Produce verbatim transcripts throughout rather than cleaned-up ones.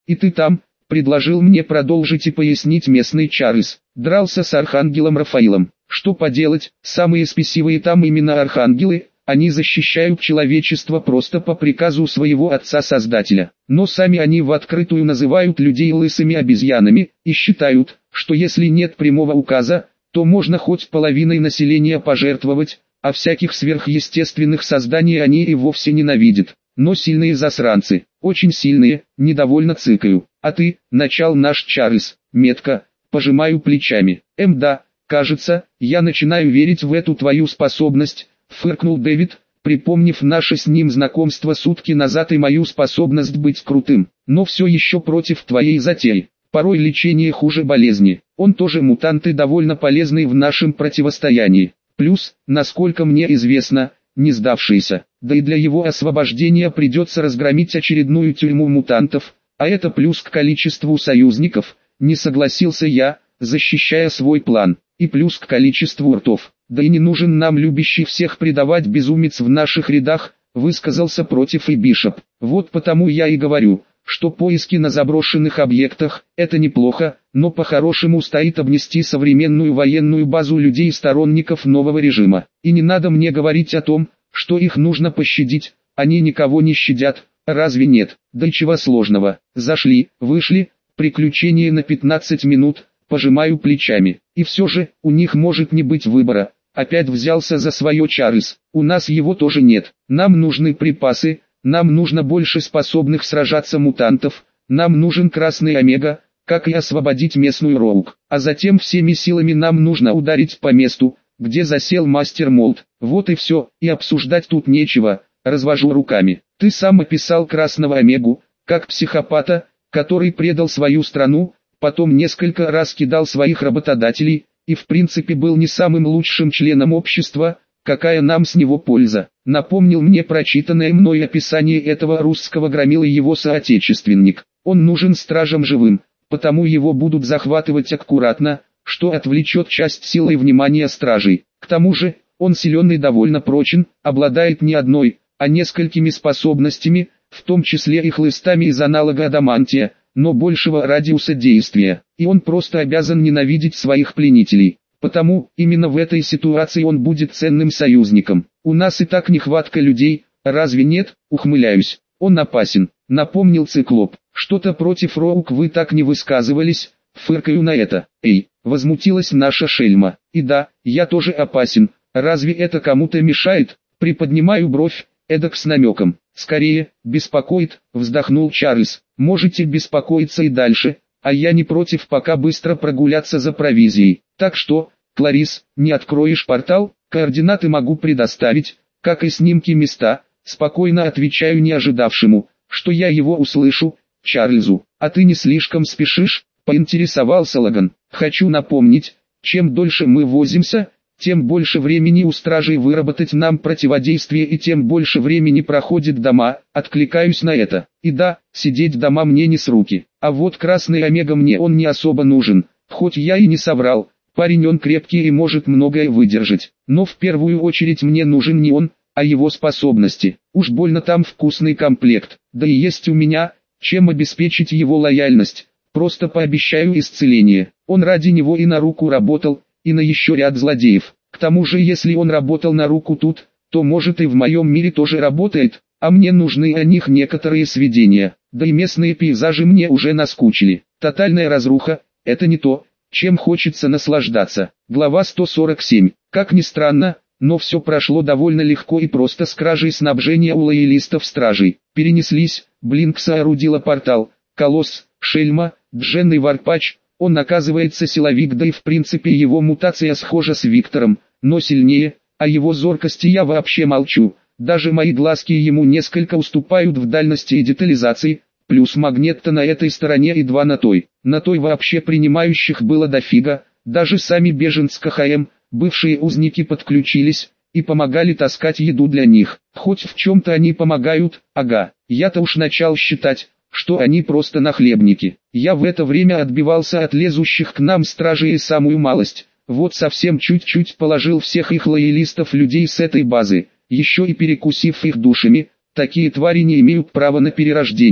И ты там, предложил мне продолжить и пояснить местный Чарльз. Дрался с архангелом Рафаилом. Что поделать, самые спесивые там именно архангелы, они защищают человечество просто по приказу своего Отца-Создателя. Но сами они в открытую называют людей лысыми обезьянами, и считают, что если нет прямого указа, то можно хоть половиной населения пожертвовать, а всяких сверхъестественных созданий они и вовсе ненавидят. Но сильные засранцы, очень сильные, недовольно цыкаю. А ты, начал наш Чарльз, метко, пожимаю плечами. Эм да, кажется, я начинаю верить в эту твою способность, фыркнул Дэвид, припомнив наше с ним знакомство сутки назад и мою способность быть крутым. Но все еще против твоей затеи. Порой лечение хуже болезни. Он тоже мутант и довольно полезный в нашем противостоянии. Плюс, насколько мне известно, не сдавшийся. Да и для его освобождения придется разгромить очередную тюрьму мутантов, а это плюс к количеству союзников, не согласился я, защищая свой план, и плюс к количеству ртов. Да и не нужен нам любящий всех предавать безумец в наших рядах, высказался против и Бишоп. Вот потому я и говорю, что поиски на заброшенных объектах – это неплохо, но по-хорошему стоит обнести современную военную базу людей-сторонников нового режима. И не надо мне говорить о том, что их нужно пощадить, они никого не щадят, разве нет? Да и чего сложного, зашли, вышли, приключение на пятнадцать минут, пожимаю плечами. И все же, у них может не быть выбора, опять взялся за свое Чарльз, у нас его тоже нет, нам нужны припасы. Нам нужно больше способных сражаться мутантов, нам нужен Красный Омега, как и освободить местную Роук, а затем всеми силами нам нужно ударить по месту, где засел Мастер Молд. Вот и все, и обсуждать тут нечего, развожу руками. Ты сам описал Красного Омегу, как психопата, который предал свою страну, потом несколько раз кидал своих работодателей, и в принципе был не самым лучшим членом общества. Какая нам с него польза? Напомнил мне прочитанное мной описание этого русского громилы его соотечественник. Он нужен стражам живым, потому его будут захватывать аккуратно, что отвлечет часть силы и внимания стражей. К тому же, он силен и довольно прочен, обладает не одной, а несколькими способностями, в том числе и хлыстами из аналога адамантия, но большего радиуса действия. И он просто обязан ненавидеть своих пленителей. Потому, именно в этой ситуации он будет ценным союзником. У нас и так нехватка людей, разве нет? Ухмыляюсь. Он опасен, напомнил Циклоп. Что-то против Роук вы так не высказывались, фыркаю на это. Эй, возмутилась наша шельма. И да, я тоже опасен, разве это кому-то мешает? Приподнимаю бровь, эдак с намеком. Скорее, беспокоит, вздохнул Чарльз. Можете беспокоиться и дальше. А я не против пока быстро прогуляться за провизией. Так что, Кларис, не откроешь портал, координаты могу предоставить, как и снимки места, спокойно отвечаю не ожидавшему, что я его услышу, Чарльзу. А ты не слишком спешишь, поинтересовался Логан. Хочу напомнить, чем дольше мы возимся, тем больше времени у стражей выработать нам противодействие и тем больше времени проходит дома, откликаюсь на это. И да, сидеть дома мне не с руки, а вот Красный Омега мне он не особо нужен, хоть я и не соврал, парень он крепкий и может многое выдержать, но в первую очередь мне нужен не он, а его способности, уж больно там вкусный комплект, да и есть у меня, чем обеспечить его лояльность, просто пообещаю исцеление, он ради него и на руку работал, и на еще ряд злодеев. К тому же если он работал на руку тут, то может и в моем мире тоже работает, а мне нужны о них некоторые сведения, да и местные пейзажи мне уже наскучили. Тотальная разруха – это не то, чем хочется наслаждаться. Глава сто сорок семь. Как ни странно, но все прошло довольно легко и просто с кражей снабжения у лоялистов стражей. Перенеслись, Блинк соорудила портал, Колосс, Шельма, Джен и Варпач. Он оказывается силовик, да и в принципе его мутация схожа с Виктором, но сильнее, о его зоркости я вообще молчу, даже мои глазки ему несколько уступают в дальности и детализации, плюс магнет-то на этой стороне и два на той, на той вообще принимающих было дофига, даже сами беженцы КХМ, бывшие узники подключились, и помогали таскать еду для них, хоть в чем-то они помогают, ага, я-то уж начал считать, что они просто нахлебники. Я в это время отбивался от лезущих к нам стражей и самую малость, вот совсем чуть-чуть положил всех их лоялистов людей с этой базы, еще и перекусив их душами, такие твари не имеют права на перерождение.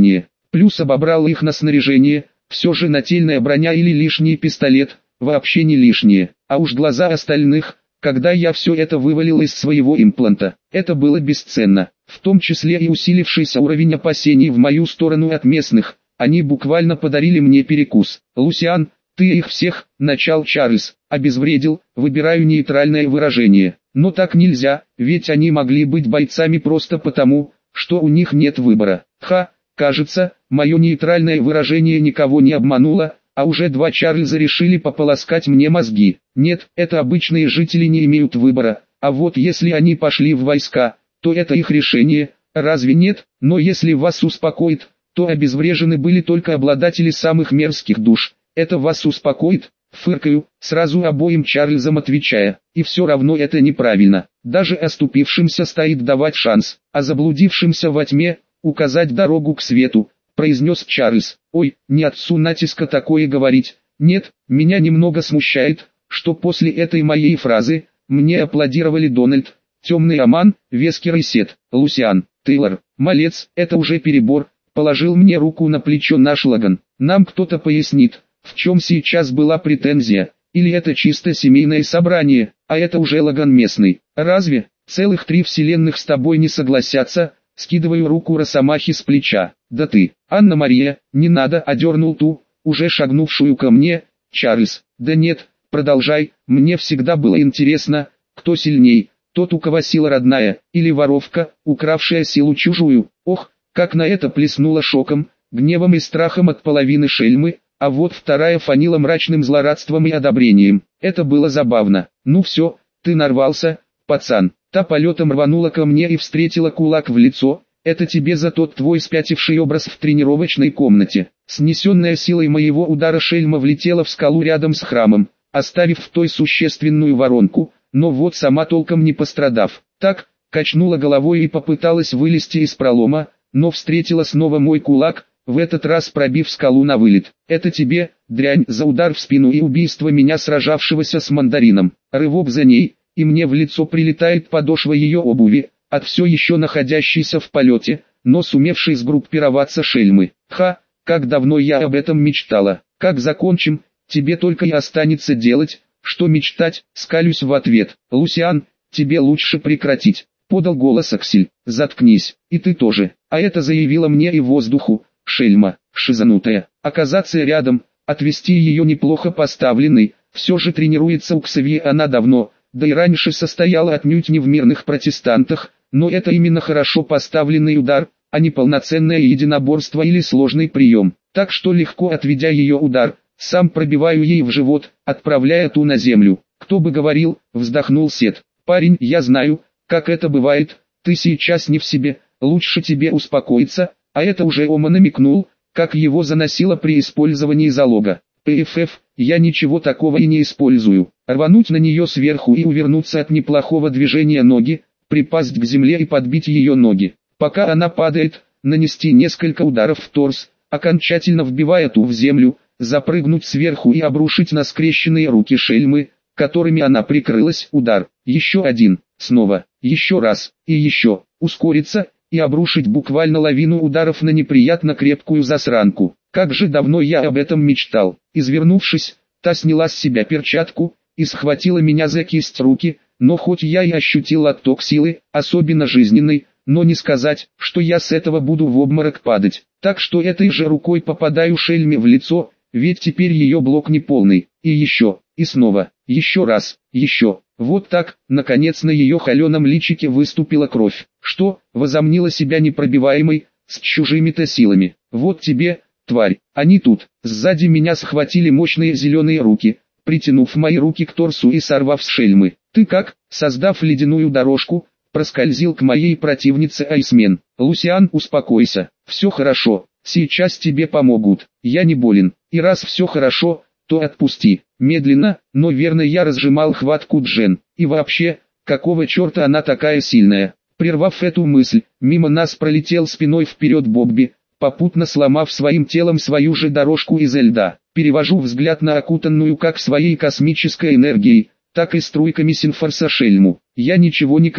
Плюс обобрал их на снаряжение, все же нательная броня или лишний пистолет, вообще не лишние, а уж глаза остальных, когда я все это вывалил из своего импланта, это было бесценно, в том числе и усилившийся уровень опасений в мою сторону от местных, они буквально подарили мне перекус. «Лусиан, ты их всех», — начал Чарльз, — «обезвредил», выбираю нейтральное выражение, но так нельзя, ведь они могли быть бойцами просто потому, что у них нет выбора. Ха, кажется, мое нейтральное выражение никого не обмануло, а уже два Чарльза решили пополоскать мне мозги. Нет, это обычные жители не имеют выбора, а вот если они пошли в войска, то это их решение, разве нет? Но если вас успокоит, то обезврежены были только обладатели самых мерзких душ. Это вас успокоит? Фыркаю, сразу обоим Чарльзам отвечая, и все равно это неправильно. Даже оступившимся стоит давать шанс, а заблудившимся во тьме указать дорогу к свету, произнес Чарльз. Ой, не отцу натиска такое говорить. Нет, меня немного смущает, что после этой моей фразы мне аплодировали Дональд, Темный Аман, Вескер и Сет. Лусиан, Тейлор, малец, это уже перебор, положил мне руку на плечо наш Лаган. Нам кто-то пояснит, в чем сейчас была претензия, или это чисто семейное собрание, а это уже Лаган местный. Разве целых три вселенных с тобой не согласятся? Скидываю руку Росомахи с плеча. Да ты, Анна-Мария, не надо, одернул ту, уже шагнувшую ко мне, Чарльз. Да нет, продолжай, мне всегда было интересно, кто сильней, тот, у кого сила родная, или воровка, укравшая силу чужую. Ох, как на это плеснуло шоком, гневом и страхом от половины шельмы, а вот вторая фанила мрачным злорадством и одобрением. Это было забавно. Ну все, ты нарвался, пацан. Та полетом рванула ко мне и встретила кулак в лицо. Это тебе за тот твой спятивший образ в тренировочной комнате. Снесенная силой моего удара шельма влетела в скалу рядом с храмом, оставив в той существенную воронку, но вот сама толком не пострадав. Так, качнула головой и попыталась вылезти из пролома, но встретила снова мой кулак, в этот раз пробив скалу на вылет. Это тебе, дрянь, за удар в спину и убийство меня сражавшегося с мандарином. Рывок за ней, и мне в лицо прилетает подошва ее обуви, от все еще находящейся в полете, но сумевшей сгруппироваться шельмы. Ха, как давно я об этом мечтала. Как закончим, тебе только и останется делать, что мечтать, скалюсь в ответ. Лусиан, тебе лучше прекратить, подал голос Аксель. Заткнись, и ты тоже. А это заявила мне и воздуху, шельма, шизанутая. Оказаться рядом, отвести ее неплохо поставленной, все же тренируется у Ксавье она давно, да и раньше состояла отнюдь не в мирных протестантах, но это именно хорошо поставленный удар, а не полноценное единоборство или сложный прием. Так что легко отведя ее удар, сам пробиваю ей в живот, отправляя ту на землю. Кто бы говорил, вздохнул Сет. Парень, я знаю, как это бывает, ты сейчас не в себе, лучше тебе успокоиться, а это уже Ома намекнул, как его заносило при использовании залога. ПФФ, я ничего такого и не использую. Рвануть на нее сверху и увернуться от неплохого движения ноги, припасть к земле и подбить ее ноги. Пока она падает, нанести несколько ударов в торс, окончательно вбивая ту в землю, запрыгнуть сверху и обрушить на скрещенные руки шельмы, которыми она прикрылась. Удар, еще один, снова, еще раз, и еще, ускориться, и обрушить буквально лавину ударов на неприятно крепкую засранку. Как же давно я об этом мечтал. Извернувшись, та сняла с себя перчатку и схватила меня за кисть руки, но хоть я и ощутил отток силы, особенно жизненной, но не сказать, что я с этого буду в обморок падать. Так что этой же рукой попадаю шельме в лицо, ведь теперь ее блок не полный. И еще, и снова, еще раз, еще. Вот так, наконец на ее холеном личике выступила кровь. Что, возомнила себя непробиваемой, с чужими-то силами. Вот тебе, тварь, они тут. Сзади меня схватили мощные зеленые руки, притянув мои руки к торсу и сорвав с шельмы. Ты как, создав ледяную дорожку, проскользил к моей противнице Айсмен. Лусиан, успокойся, все хорошо, сейчас тебе помогут, я не болен, и раз все хорошо, то отпусти. Медленно, но верно я разжимал хватку Джен, и вообще, какого черта она такая сильная. Прервав эту мысль, мимо нас пролетел спиной вперед Бобби, попутно сломав своим телом свою же дорожку из льда. Перевожу взгляд на окутанную как своей космической энергией, так и струйками Синфорса шельму. Я ничего не крала,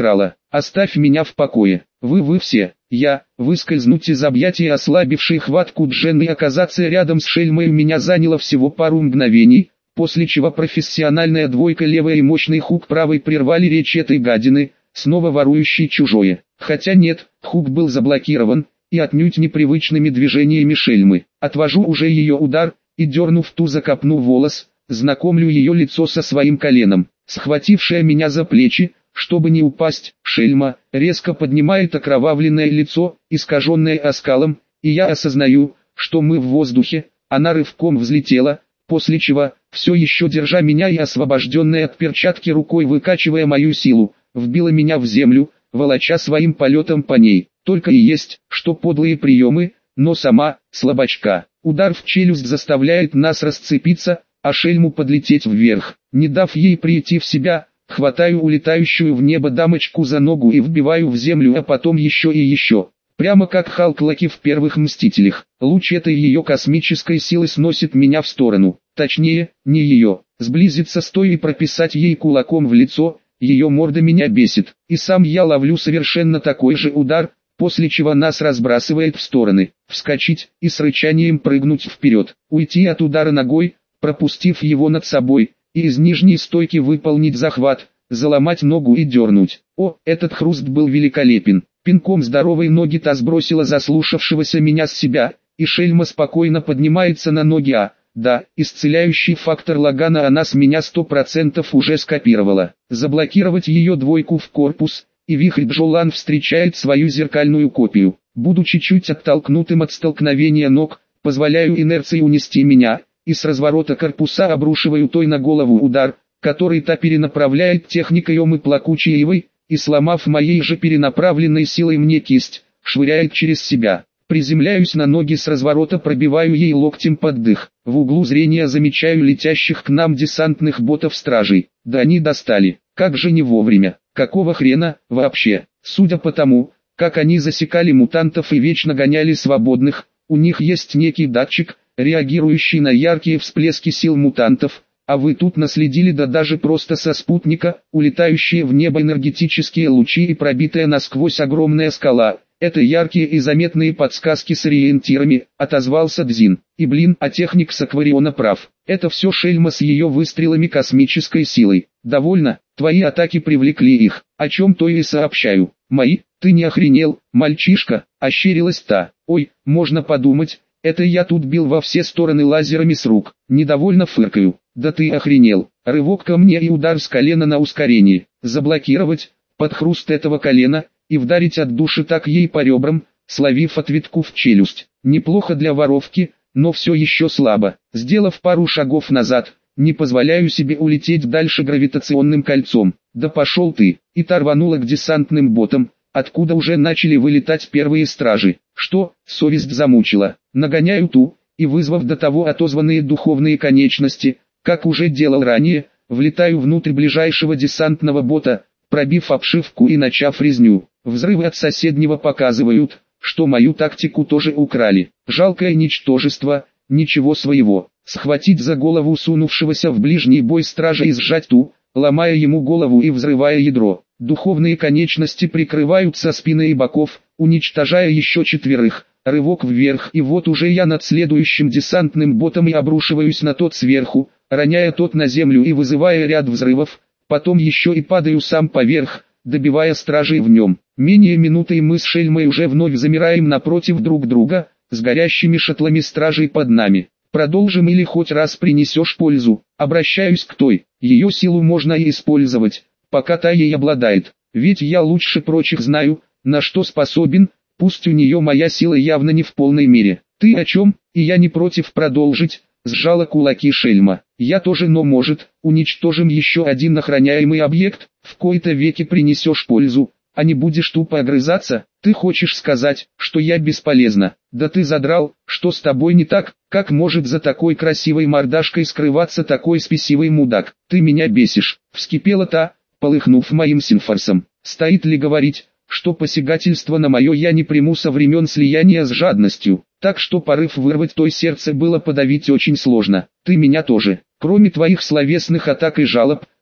Оставь меня в покое. Вы, вы все, я, выскользнуть из объятий ослабившей хватку Джен и оказаться рядом с шельмой меня заняло всего пару мгновений, после чего профессиональная двойка левая и мощный хук правой прервали речь этой гадины, снова ворующей чужое. Хотя нет, хук был заблокирован, и отнюдь непривычными движениями шельмы. Отвожу уже ее удар, и дернув ту за копну волос, знакомлю ее лицо со своим коленом. Схватившая меня за плечи, чтобы не упасть, шельма, резко поднимает окровавленное лицо, искаженное оскалом, и я осознаю, что мы в воздухе. Она рывком взлетела, после чего, все еще держа меня и освобожденная от перчатки рукой выкачивая мою силу, вбила меня в землю, волоча своим полетом по ней. Только и есть, что подлые приемы, но сама, слабачка. Удар в челюсть заставляет нас расцепиться, а шельму подлететь вверх. Не дав ей прийти в себя, хватаю улетающую в небо дамочку за ногу и вбиваю в землю, а потом еще и еще. Прямо как Халк Локи в первых Мстителях. Луч этой ее космической силы сносит меня в сторону. Точнее, не ее. Сблизиться с той и прописать ей кулаком в лицо, ее морда меня бесит. И сам я ловлю совершенно такой же удар, после чего нас разбрасывает в стороны. Вскочить и с рычанием прыгнуть вперед. Уйти от удара ногой, пропустив его над собой, и из нижней стойки выполнить захват, заломать ногу и дернуть. О, этот хруст был великолепен. Пинком здоровой ноги та сбросила заслушавшегося меня с себя, и шельма спокойно поднимается на ноги, а, да, исцеляющий фактор Лагана она с меня сто процентов уже скопировала. Заблокировать ее двойку в корпус, и вихрь Джолан встречает свою зеркальную копию. Будучи чуть оттолкнутым от столкновения ног, позволяю инерции унести меня, и с разворота корпуса обрушиваю той на голову удар, который та перенаправляет техникой Омы Плакучей, и сломав моей же перенаправленной силой мне кисть, швыряет через себя. Приземляюсь на ноги с разворота, пробиваю ей локтем под дых. В углу зрения замечаю летящих к нам десантных ботов-стражей. Да они достали. Как же не вовремя. Какого хрена, вообще? Судя по тому, как они засекали мутантов и вечно гоняли свободных, у них есть некий датчик, реагирующий на яркие всплески сил мутантов, а вы тут наследили, да даже просто со спутника, улетающие в небо энергетические лучи и пробитая насквозь огромная скала. Это яркие и заметные подсказки с ориентирами, отозвался Дзин. И блин, а техник с Аквариона прав. Это все шельма с ее выстрелами космической силой. Довольно, твои атаки привлекли их, о чем то и сообщаю. Мои, ты не охренел, мальчишка, ощерилась та. Ой, можно подумать, это я тут бил во все стороны лазерами с рук. Недовольно фыркаю. Да ты охренел. Рывок ко мне и удар с колена на ускорение. Заблокировать, под хруст этого колена, и вдарить от души так ей по ребрам, словив ответку в челюсть. Неплохо для воровки, но все еще слабо. Сделав пару шагов назад, не позволяю себе улететь дальше гравитационным кольцом. Да пошел ты, и та рванула к десантным ботам, откуда уже начали вылетать первые стражи. Что, совесть замучила. Нагоняю ту, и вызвав до того отозванные духовные конечности, как уже делал ранее, влетаю внутрь ближайшего десантного бота, пробив обшивку и начав резню. Взрывы от соседнего показывают, что мою тактику тоже украли. Жалкое ничтожество, ничего своего. Схватить за голову сунувшегося в ближний бой стража и сжать ту, ломая ему голову и взрывая ядро. Духовные конечности прикрывают со спины и боков, уничтожая еще четверых. Рывок вверх, и вот уже я над следующим десантным ботом и обрушиваюсь на тот сверху, роняя тот на землю и вызывая ряд взрывов. Потом еще и падаю сам поверх, добивая стражей в нем. Менее минуты и мы с шельмой уже вновь замираем напротив друг друга, с горящими шаттлами стражей под нами. Продолжим или хоть раз принесешь пользу. Обращаюсь к той, ее силу можно и использовать, пока та ей обладает. Ведь я лучше прочих знаю, на что способен, пусть у нее моя сила явно не в полной мере. Ты о чем? И я не против продолжить. Сжала кулаки шельма. Я тоже, но может, уничтожим еще один охраняемый объект, в кои-то веки принесешь пользу, а не будешь тупо огрызаться. Ты хочешь сказать, что я бесполезна? Да ты задрал, что с тобой не так? Как может за такой красивой мордашкой скрываться такой спесивый мудак? Ты меня бесишь. Вскипела та, полыхнув моим синфорсом. Стоит ли говорить, что посягательство на мое я не приму со времен слияния с жадностью? Так что порыв вырвать той сердце было подавить очень сложно. Ты меня тоже. Кроме твоих словесных атак и жалоб,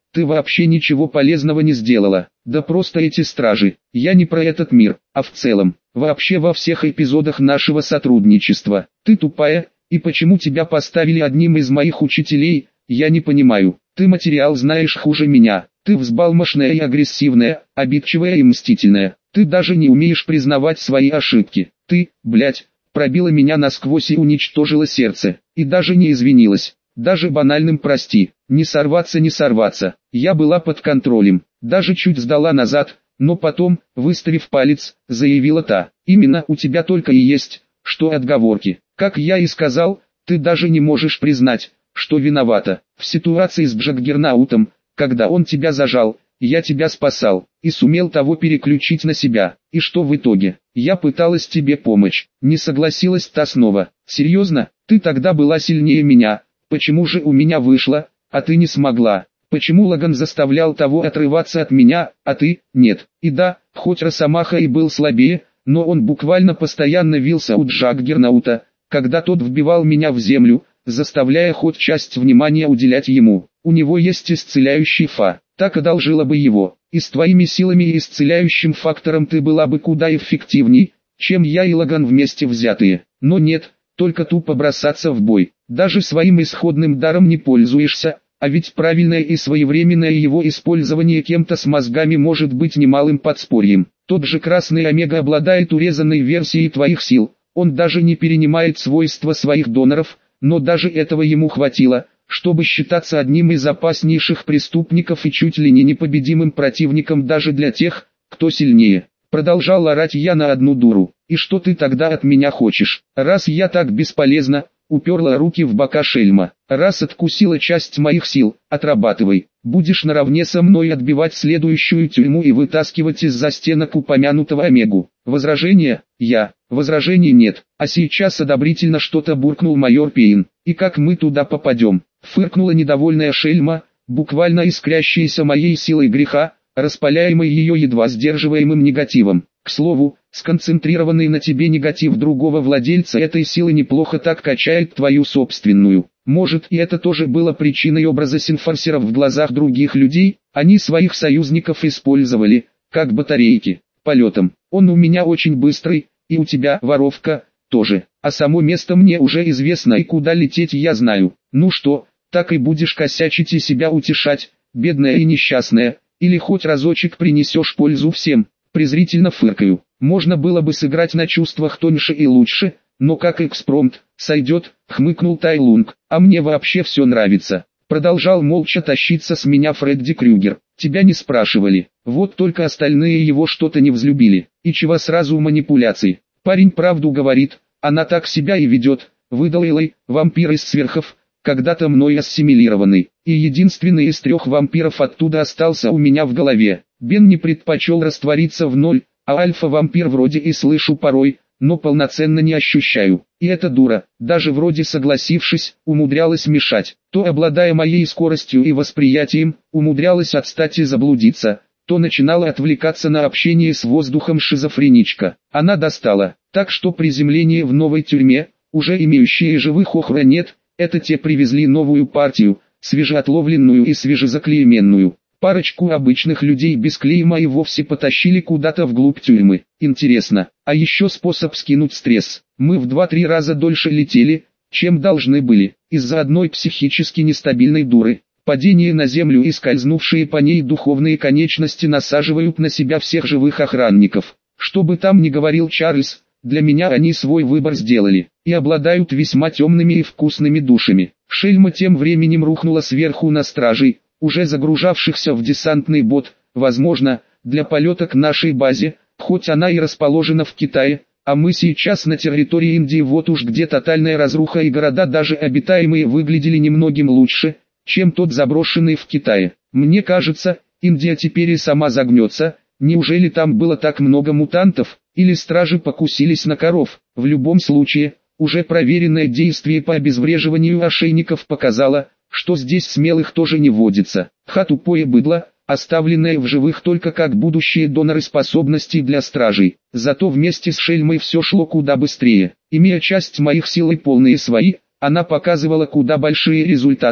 Ты вообще ничего полезного не сделала. Да просто эти стражи. Я не про этот мир, а в целом. Вообще во всех эпизодах нашего сотрудничества. Ты тупая, и почему тебя поставили одним из моих учителей, я не понимаю. Ты материал знаешь хуже меня. Ты взбалмошная и агрессивная, обидчивая и мстительная. Ты даже не умеешь признавать свои ошибки. Ты, блядь, пробила меня насквозь и уничтожила сердце. И даже не извинилась. Даже банальным прости. Не сорваться, не сорваться. Я была под контролем. Даже чуть сдала назад, но потом, выставив палец, заявила та. Именно у тебя только и есть, что отговорки. Как я и сказал, ты даже не можешь признать, что виновата. В ситуации с Джаггернаутом, когда он тебя зажал, я тебя спасал, и сумел того переключить на себя. И что в итоге? Я пыталась тебе помочь. Не согласилась та снова. Серьезно? Ты тогда была сильнее меня. Почему же у меня вышло, а ты не смогла? Почему Лаган заставлял того отрываться от меня, а ты – нет? И да, хоть Росомаха и был слабее, но он буквально постоянно вился у Джаггернаута, когда тот вбивал меня в землю, заставляя хоть часть внимания уделять ему. У него есть исцеляющий фа, так одолжила бы его. И с твоими силами и исцеляющим фактором ты была бы куда эффективней, чем я и Лаган вместе взятые. Но нет, только тупо бросаться в бой. Даже своим исходным даром не пользуешься, а ведь правильное и своевременное его использование кем-то с мозгами может быть немалым подспорьем. Тот же Красный Омега обладает урезанной версией твоих сил, он даже не перенимает свойства своих доноров, но даже этого ему хватило, чтобы считаться одним из опаснейших преступников и чуть ли не непобедимым противником даже для тех, кто сильнее. Продолжал орать я на одну дуру. И что ты тогда от меня хочешь? Раз я так бесполезна, уперла руки в бока шельма. Раз откусила часть моих сил, отрабатывай. Будешь наравне со мной отбивать следующую тюрьму и вытаскивать из-за стенок упомянутого Омегу. Возражения? Я. Возражений нет. А сейчас одобрительно что-то буркнул майор Пейн. И как мы туда попадем? Фыркнула недовольная шельма, буквально искрящаяся моей силой греха, распаляемой ее едва сдерживаемым негативом. К слову, сконцентрированный на тебе негатив другого владельца этой силы неплохо так качает твою собственную. Может, и это тоже было причиной образа синфорсеров в глазах других людей, они своих союзников использовали, как батарейки, полетом. Он у меня очень быстрый, и у тебя, воровка, тоже. А само место мне уже известно и куда лететь я знаю. Ну что, так и будешь косячить и себя утешать, бедная и несчастная, или хоть разочек принесешь пользу всем. Презрительно фыркаю. Можно было бы сыграть на чувствах тоньше и лучше, но как экспромт, сойдет, хмыкнул Тайлунг. А мне вообще все нравится. Продолжал молча тащиться с меня Фредди Крюгер. Тебя не спрашивали. Вот только остальные его что-то не взлюбили. И чего сразу манипуляций. Парень правду говорит, она так себя и ведет. Выдал Элай, вампир из сверхов, когда-то мной ассимилированный. И единственный из трех вампиров оттуда остался у меня в голове. Бен не предпочел раствориться в ноль, а альфа-вампир вроде и слышу порой, но полноценно не ощущаю. И эта дура, даже вроде согласившись, умудрялась мешать. То обладая моей скоростью и восприятием, умудрялась отстать и заблудиться, то начинала отвлекаться на общение с воздухом шизофреничка. Она достала, так что приземление в новой тюрьме, уже имеющие живых охра нет, это те привезли новую партию, свежеотловленную и свежезаклейменную. Парочку обычных людей без клейма и вовсе потащили куда-то вглубь тюрьмы. Интересно, а еще способ скинуть стресс. Мы в два-три раза дольше летели, чем должны были, из-за одной психически нестабильной дуры. Падение на землю и скользнувшие по ней духовные конечности насаживают на себя всех живых охранников. Что бы там ни говорил Чарльз, для меня они свой выбор сделали, и обладают весьма темными и вкусными душами. Шельма тем временем рухнула сверху на стражей, уже загружавшихся в десантный бот, возможно, для полета к нашей базе, хоть она и расположена в Китае, а мы сейчас на территории Индии, вот уж где тотальная разруха и города даже обитаемые выглядели немногим лучше, чем тот заброшенный в Китае. Мне кажется, Индия теперь и сама загнется. Неужели там было так много мутантов, или стражи покусились на коров? В любом случае, уже проверенное действие по обезвреживанию ошейников показало, что здесь смелых тоже не водится. Ха, тупое быдло, оставленное в живых только как будущие доноры способностей для стражей. Зато вместе с Шельмой все шло куда быстрее. Имея часть моих сил и полные свои, она показывала куда большие результаты,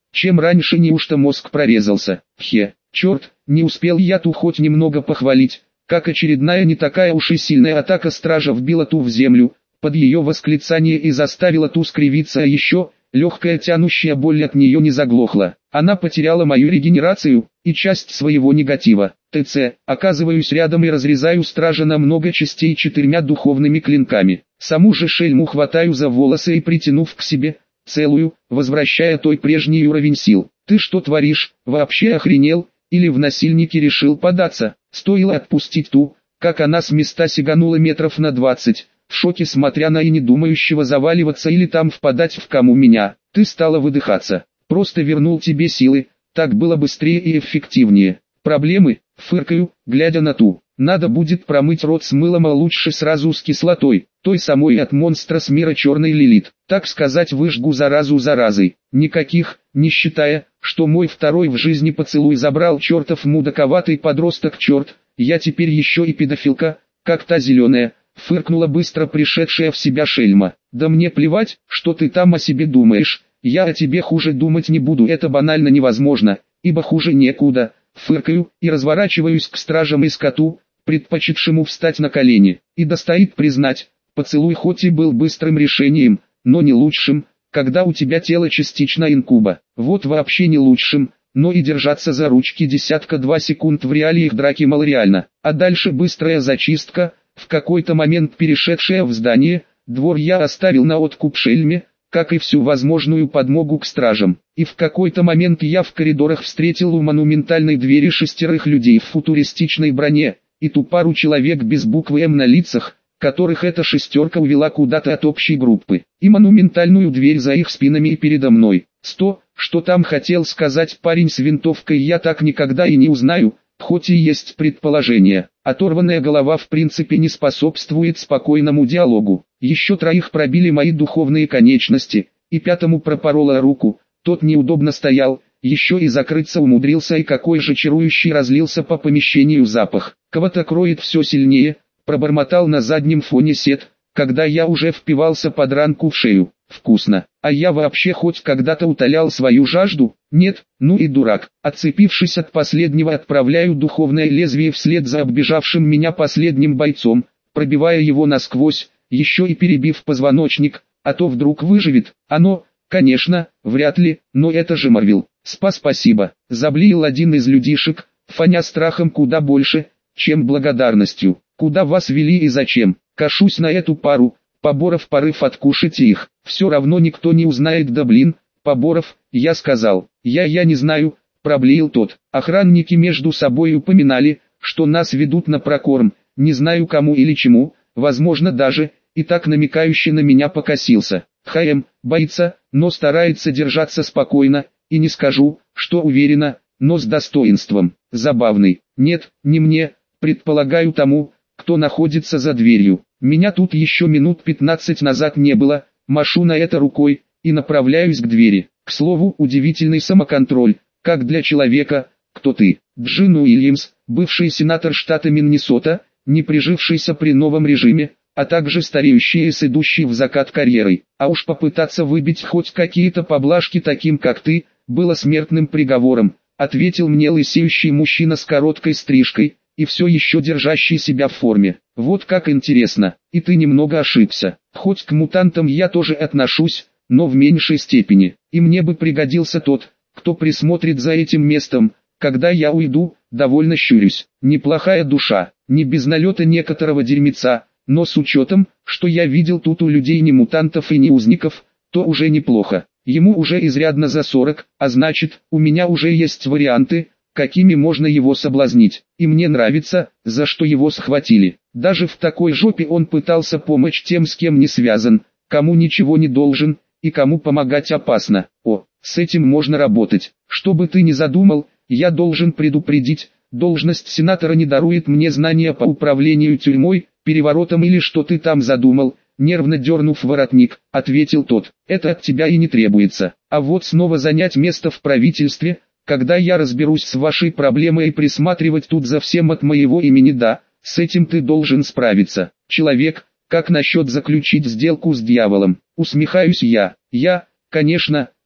Чем раньше неужто мозг прорезался? Хе, черт, не успел я ту хоть немного похвалить, как очередная не такая уж и сильная атака стража вбила ту в землю, под ее восклицание и заставила ту скривиться, а еще, легкая тянущая боль от нее не заглохла. Она потеряла мою регенерацию и часть своего негатива. ТЦ, оказываюсь рядом и разрезаю стража на много частей четырьмя духовными клинками. Саму же шельму хватаю за волосы и, притянув к себе, целую, возвращая той прежний уровень сил. Ты что творишь, вообще охренел, или в насильники решил податься? Стоило отпустить ту, как она с места сиганула метров на двадцать, в шоке смотря на и не думающего заваливаться или там впадать в кому меня. Ты стала выдыхаться. Просто вернул тебе силы, так было быстрее и эффективнее. Проблемы? Фыркаю, глядя на ту. Надо будет промыть рот с мылом, а лучше сразу с кислотой, той самой от монстра с мира черной Лилит. Так сказать, выжгу заразу заразой. Никаких, не считая, что мой второй в жизни поцелуй забрал чертов мудаковатый подросток. Черт, я теперь еще и педофилка, как та зеленая, фыркнула быстро пришедшая в себя шельма. Да мне плевать, что ты там о себе думаешь, я о тебе хуже думать не буду, это банально невозможно, ибо хуже некуда. Фыркаю и разворачиваюсь к стражам и скоту, предпочитшему встать на колени. И достоит признать, поцелуй хоть и был быстрым решением, но не лучшим, когда у тебя тело частично инкуба. Вот вообще не лучшим, но и держаться за ручки десятка-два секунд в реалиях драки малореально. А дальше быстрая зачистка, в какой-то момент перешедшая в здание. Двор я оставил на откуп шельме, как и всю возможную подмогу к стражам. И в какой-то момент я в коридорах встретил у монументальной двери шестерых людей в футуристичной броне, и ту пару человек без буквы «М» на лицах, которых эта шестерка увела куда-то от общей группы, и монументальную дверь за их спинами и передо мной. Сто, что там хотел сказать парень с винтовкой, я так никогда и не узнаю, хоть и есть предположение. Оторванная голова в принципе не способствует спокойному диалогу. Еще троих пробили мои духовные конечности, и пятому пропорола руку, тот неудобно стоял, еще и закрыться умудрился, и какой же чарующий разлился по помещению запах. Кого-то кроет все сильнее, пробормотал на заднем фоне Сет, когда я уже впивался под ранку в шею. Вкусно. А я вообще хоть когда-то утолял свою жажду? Нет, ну и дурак. Отцепившись от последнего, отправляю духовное лезвие вслед за оббежавшим меня последним бойцом, пробивая его насквозь, еще и перебив позвоночник, а то вдруг выживет. Оно, конечно, вряд ли, но это же Марвел. Спа-спасибо. Заблеял один из людишек, фоня страхом куда больше, чем благодарностью. Куда вас вели и зачем? Кашусь на эту пару, Поборов порыв откушать их. Все равно никто не узнает, да блин, Поборов, я сказал. Я я не знаю, проблеял тот. Охранники между собой упоминали, что нас ведут на прокорм, не знаю кому или чему, возможно даже, и так намекающе на меня покосился. ХМ, боится, но старается держаться спокойно, и не скажу, что уверенно, но с достоинством. Забавный. Нет, не мне, предполагаю тому, кто находится за дверью. Меня тут еще минут пятнадцать назад не было, машу на это рукой, и направляюсь к двери. К слову, удивительный самоконтроль, как для человека. Кто ты? Джин Уильямс, бывший сенатор штата Миннесота, не прижившийся при новом режиме, а также стареющий и с идущий в закат карьерой. А уж попытаться выбить хоть какие-то поблажки таким как ты, было смертным приговором, ответил мне лысеющий мужчина с короткой стрижкой, и все еще держащий себя в форме. Вот как интересно, и ты немного ошибся. Хоть к мутантам я тоже отношусь, но в меньшей степени. И мне бы пригодился тот, кто присмотрит за этим местом, когда я уйду, довольно щурюсь. Неплохая душа, не без налета некоторого дерьмеца, но с учетом, что я видел тут у людей не мутантов и не узников, то уже неплохо. Ему уже изрядно за сорок, а значит, у меня уже есть варианты, какими можно его соблазнить. И мне нравится, за что его схватили. Даже в такой жопе он пытался помочь тем, с кем не связан, кому ничего не должен, и кому помогать опасно. О, с этим можно работать. Что бы ты ни задумал, я должен предупредить, должность сенатора не дарует мне знания по управлению тюрьмой, переворотом или что ты там задумал. Нервно дернув воротник, ответил тот. Это от тебя и не требуется. А вот снова занять место в правительстве, когда я разберусь с вашей проблемой и присматривать тут за всем от моего имени, да, с этим ты должен справиться. Человек, как насчет заключить сделку с дьяволом? Усмехаюсь я. Я, конечно,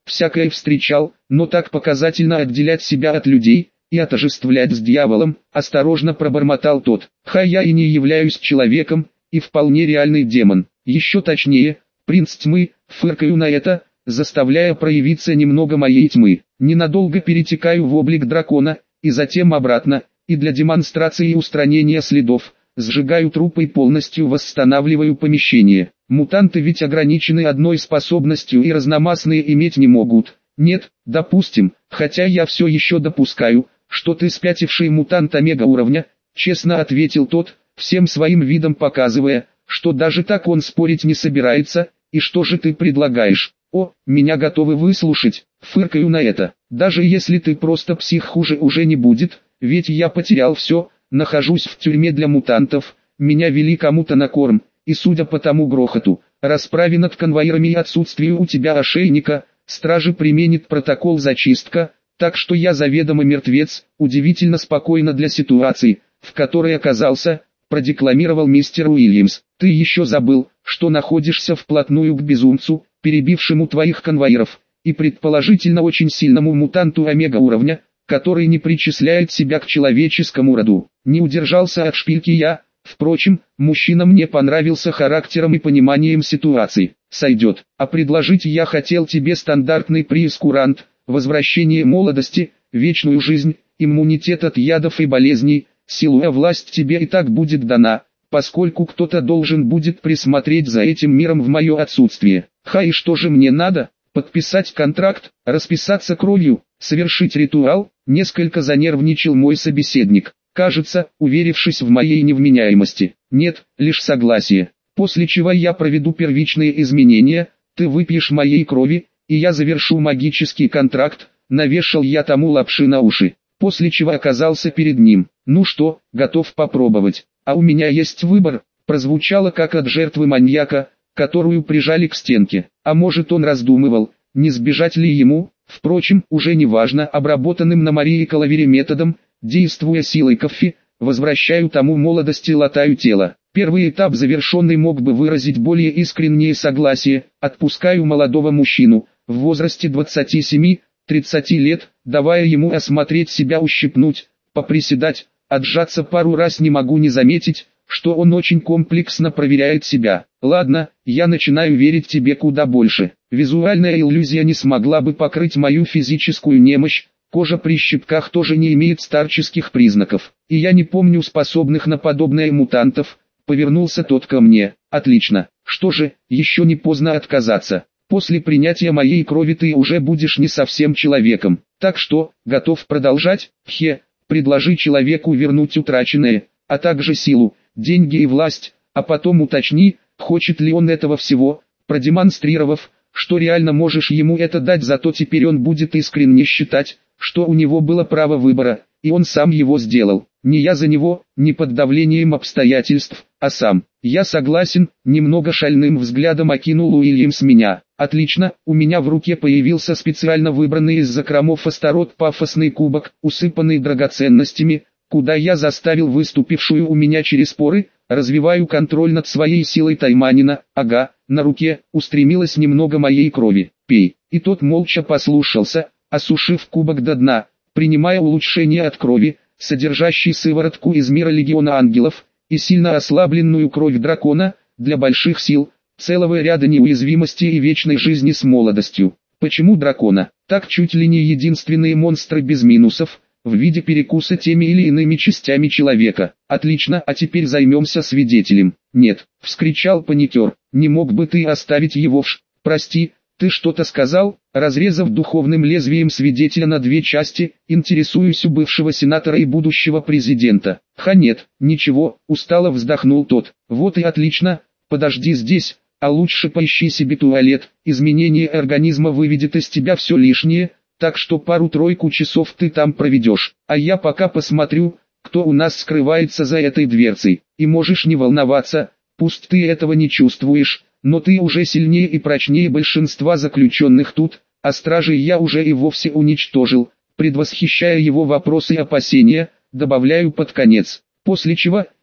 всякое встречал, но так показательно отделять себя от людей и отождествлять с дьяволом, осторожно пробормотал тот. Ха, я и не являюсь человеком, и вполне реальный демон. Еще точнее, принц тьмы, фыркаю на это, заставляя проявиться немного моей тьмы. Ненадолго перетекаю в облик дракона, и затем обратно, и для демонстрации устранения следов, сжигаю трупы и полностью восстанавливаю помещение. Мутанты ведь ограничены одной способностью и разномастные иметь не могут. Нет, допустим, хотя я все еще допускаю, что ты спятивший мутант омега уровня, честно ответил тот, всем своим видом показывая, что даже так он спорить не собирается. И что же ты предлагаешь? О, меня готовы выслушать, фыркаю на это. Даже если ты просто псих, хуже уже не будет, ведь я потерял все, нахожусь в тюрьме для мутантов, меня вели кому-то на корм, и судя по тому грохоту, расправе над конвоирами и отсутствию у тебя ошейника, стражи применит протокол зачистка, так что я заведомо мертвец, удивительно спокойно для ситуации, в которой оказался, продекламировал мистер Уильямс. Ты еще забыл, что находишься вплотную к безумцу, перебившему твоих конвоиров, и предположительно очень сильному мутанту омега уровня, который не причисляет себя к человеческому роду. Не удержался от шпильки я, впрочем, мужчина мне понравился характером и пониманием ситуации. Сойдет, а предложить я хотел тебе стандартный прейскурант, возвращение молодости, вечную жизнь, иммунитет от ядов и болезней, силу и власть тебе и так будет дана, поскольку кто-то должен будет присмотреть за этим миром в мое отсутствие. Ха, и что же мне надо? Подписать контракт, расписаться кровью, совершить ритуал? Несколько занервничал мой собеседник, кажется, уверившись в моей невменяемости. Нет, лишь согласие. После чего я проведу первичные изменения, ты выпьешь моей крови, и я завершу магический контракт. Навешал я тому лапши на уши, после чего оказался перед ним. Ну что, готов попробовать? А у меня есть выбор, прозвучало как от жертвы маньяка, которую прижали к стенке. А может, он раздумывал, не сбежать ли ему, впрочем, уже не важно, обработанным на Марии Калавере методом, действуя силой кофе, возвращаю тому молодость и латаю тело. Первый этап завершенный мог бы выразить более искреннее согласие. Отпускаю молодого мужчину, в возрасте двадцати семи-тридцати лет, давая ему осмотреть себя, ущипнуть, поприседать, отжаться пару раз. Не могу не заметить, что он очень комплексно проверяет себя. Ладно, я начинаю верить тебе куда больше. Визуальная иллюзия не смогла бы покрыть мою физическую немощь, кожа при щипках тоже не имеет старческих признаков. И я не помню способных на подобное мутантов. Повернулся тот ко мне. Отлично, что же, еще не поздно отказаться. После принятия моей крови ты уже будешь не совсем человеком. Так что, готов продолжать? Хе, предложи человеку вернуть утраченное, а также силу, деньги и власть, а потом уточни, хочет ли он этого всего, продемонстрировав, что реально можешь ему это дать. Зато теперь он будет искренне считать, что у него было право выбора, и он сам его сделал. Не я за него, не под давлением обстоятельств, а сам. Я согласен, немного шальным взглядом окинул Уильямс меня. Отлично, у меня в руке появился специально выбранный из закромов Астарот пафосный кубок, усыпанный драгоценностями, куда я заставил выступившую у меня через поры, развиваю контроль над своей силой тайманина. Ага, на руке устремилось немного моей крови. Пей. И тот молча послушался, осушив кубок до дна, принимая улучшение от крови, содержащий сыворотку из мира легиона ангелов, и сильно ослабленную кровь дракона, для больших сил, целого ряда неуязвимости и вечной жизни с молодостью. Почему дракона? Так чуть ли не единственные монстры без минусов, в виде перекуса теми или иными частями человека. Отлично, а теперь займемся свидетелем. Нет, вскричал паникер, не мог бы ты оставить его в ш... Прости, ты что-то сказал? Разрезав духовным лезвием свидетеля на две части, интересуюсь у бывшего сенатора и будущего президента. Ха, нет, ничего, устало вздохнул тот. Вот и отлично, подожди здесь, а лучше поищи себе туалет. Изменение организма выведет из тебя все лишнее, так что пару-тройку часов ты там проведешь. А я пока посмотрю, кто у нас скрывается за этой дверцей. И можешь не волноваться, пусть ты этого не чувствуешь, но ты уже сильнее и прочнее большинства заключенных тут, а стражей я уже и вовсе уничтожил, предвосхищая его вопросы и опасения, добавляю под конец. После чего,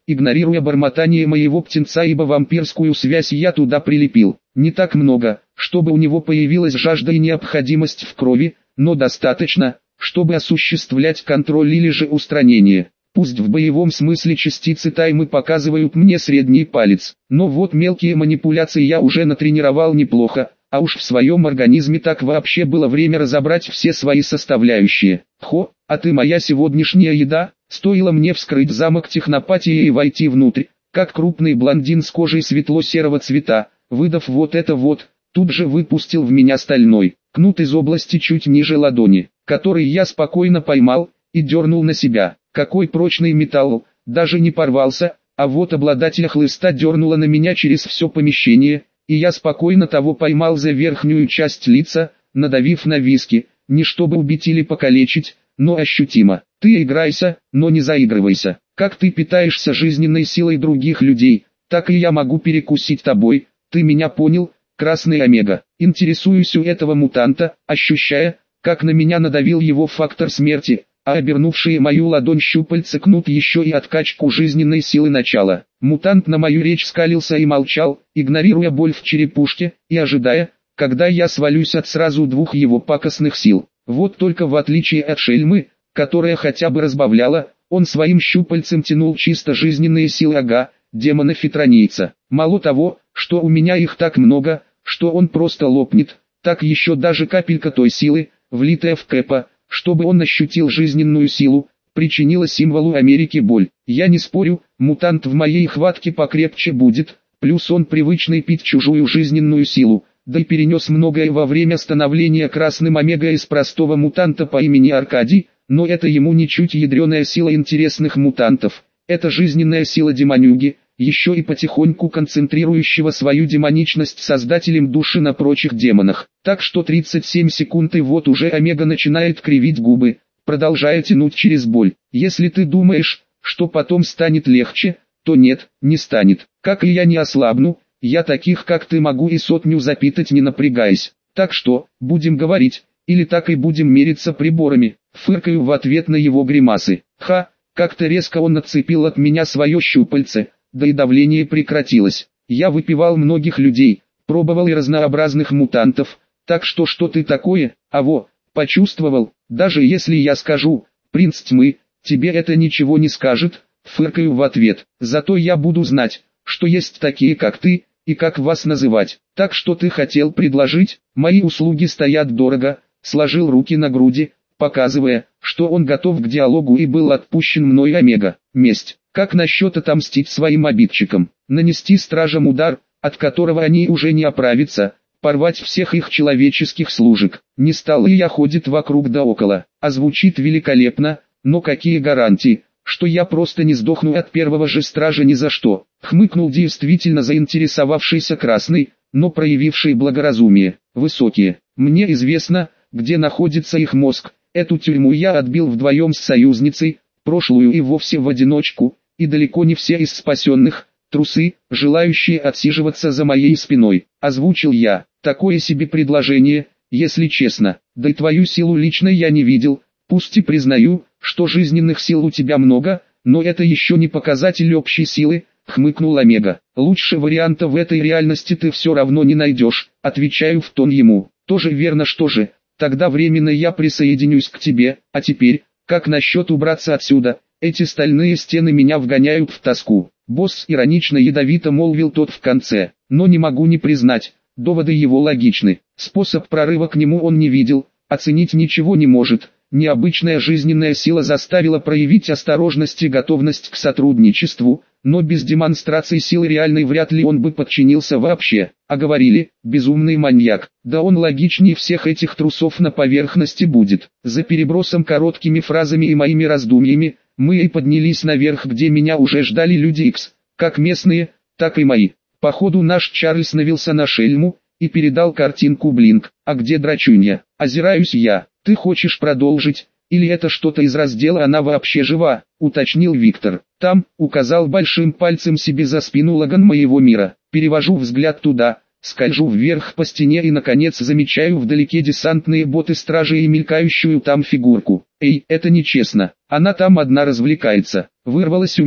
игнорируя бормотание моего птенца, ибо вампирскую связь я туда прилепил. Не так много, чтобы у него появилась жажда и необходимость в крови, но достаточно, чтобы осуществлять контроль или же устранение. Пусть в боевом смысле частицы таймы показывают мне средний палец, но вот мелкие манипуляции я уже натренировал неплохо, а уж в своем организме так вообще было время разобрать все свои составляющие. Хо, а ты моя сегодняшняя еда? Стоило мне вскрыть замок технопатии и войти внутрь, как крупный блондин с кожей светло-серого цвета, выдав вот это вот, тут же выпустил в меня стальной кнут из области чуть ниже ладони, который я спокойно поймал и дернул на себя. Какой прочный металл, даже не порвался, а вот обладателя хлыста дернуло на меня через все помещение, и я спокойно того поймал за верхнюю часть лица, надавив на виски, не чтобы убить или покалечить, но ощутимо. Ты играйся, но не заигрывайся. Как ты питаешься жизненной силой других людей, так и я могу перекусить тобой, ты меня понял, Красный Омега. Интересуюсь у этого мутанта, ощущая, как на меня надавил его фактор смерти, а обернувшие мою ладонь щупальца кнут еще и откачку жизненной силы начала. Мутант на мою речь скалился и молчал, игнорируя боль в черепушке, и ожидая, когда я свалюсь от сразу двух его пакостных сил. Вот только в отличие от шельмы, которая хотя бы разбавляла, он своим щупальцем тянул чисто жизненные силы ага, демона-фитронийца. Мало того, что у меня их так много, что он просто лопнет, так еще даже капелька той силы, влитая в Кэпа, чтобы он ощутил жизненную силу, причинила символу Америки боль. Я не спорю, мутант в моей хватке покрепче будет, плюс он привычный пить чужую жизненную силу, да и перенес многое во время становления Красным Омега из простого мутанта по имени Аркадий, но это ему ничуть ядреная сила интересных мутантов, это жизненная сила демонюги, еще и потихоньку концентрирующего свою демоничность создателем души на прочих демонах. Так что тридцать семь секунд и вот уже Омега начинает кривить губы, продолжая тянуть через боль. Если ты думаешь, что потом станет легче, то нет, не станет. Как и я не ослабну, я таких как ты могу и сотню запитать не напрягаясь. Так что, будем говорить, или так и будем мериться приборами. Фыркаю в ответ на его гримасы. Ха, как-то резко он отцепил от меня свое щупальце. Да и давление прекратилось. Я выпивал многих людей, пробовал и разнообразных мутантов, так что что ты такое, аво, почувствовал, даже если я скажу, принц тьмы, тебе это ничего не скажет, фыркаю в ответ. Зато я буду знать, что есть такие как ты, и как вас называть. Так что ты хотел предложить, мои услуги стоят дорого, сложил руки на груди, показывая, что он готов к диалогу и был отпущен мной Омега. Месть. Как насчет отомстить своим обидчикам, нанести стражам удар, от которого они уже не оправятся, порвать всех их человеческих служек. Не стал и я ходить вокруг да около, а звучит великолепно, но какие гарантии, что я просто не сдохну от первого же стража ни за что, хмыкнул действительно заинтересовавшийся Красный, но проявивший благоразумие. Высокие, мне известно, где находится их мозг, эту тюрьму я отбил вдвоем с союзницей, прошлую и вовсе в одиночку, и далеко не все из спасенных, трусы, желающие отсиживаться за моей спиной, озвучил я. Такое себе предложение, если честно, да и твою силу лично я не видел, пусть и признаю, что жизненных сил у тебя много, но это еще не показатель общей силы, хмыкнул Омега. Лучше варианта в этой реальности ты все равно не найдешь, отвечаю в тон ему. Тоже верно, что же, тогда временно я присоединюсь к тебе, а теперь, как насчет убраться отсюда? Эти стальные стены меня вгоняют в тоску. Босс иронично ядовито молвил тот в конце, но не могу не признать, доводы его логичны. Способ прорыва к нему он не видел, оценить ничего не может. Необычная жизненная сила заставила проявить осторожность и готовность к сотрудничеству, но без демонстрации силы реальной вряд ли он бы подчинился вообще. А говорили, безумный маньяк, да он логичнее всех этих трусов на поверхности будет. За перебросом короткими фразами и моими раздумьями, мы и поднялись наверх, где меня уже ждали люди Икс, как местные, так и мои. Походу наш Чарльз навелся на шельму и передал картинку Блинк. А где драчунья? Озираюсь я. Ты хочешь продолжить? Или это что-то из раздела «Она вообще жива», уточнил Виктор. Там, указал большим пальцем себе за спину Лаган моего мира. Перевожу взгляд туда, скольжу вверх по стене и наконец замечаю вдалеке десантные боты стражи и мелькающую там фигурку. Эй, это нечестно, она там одна развлекается. Вырвалась у меня.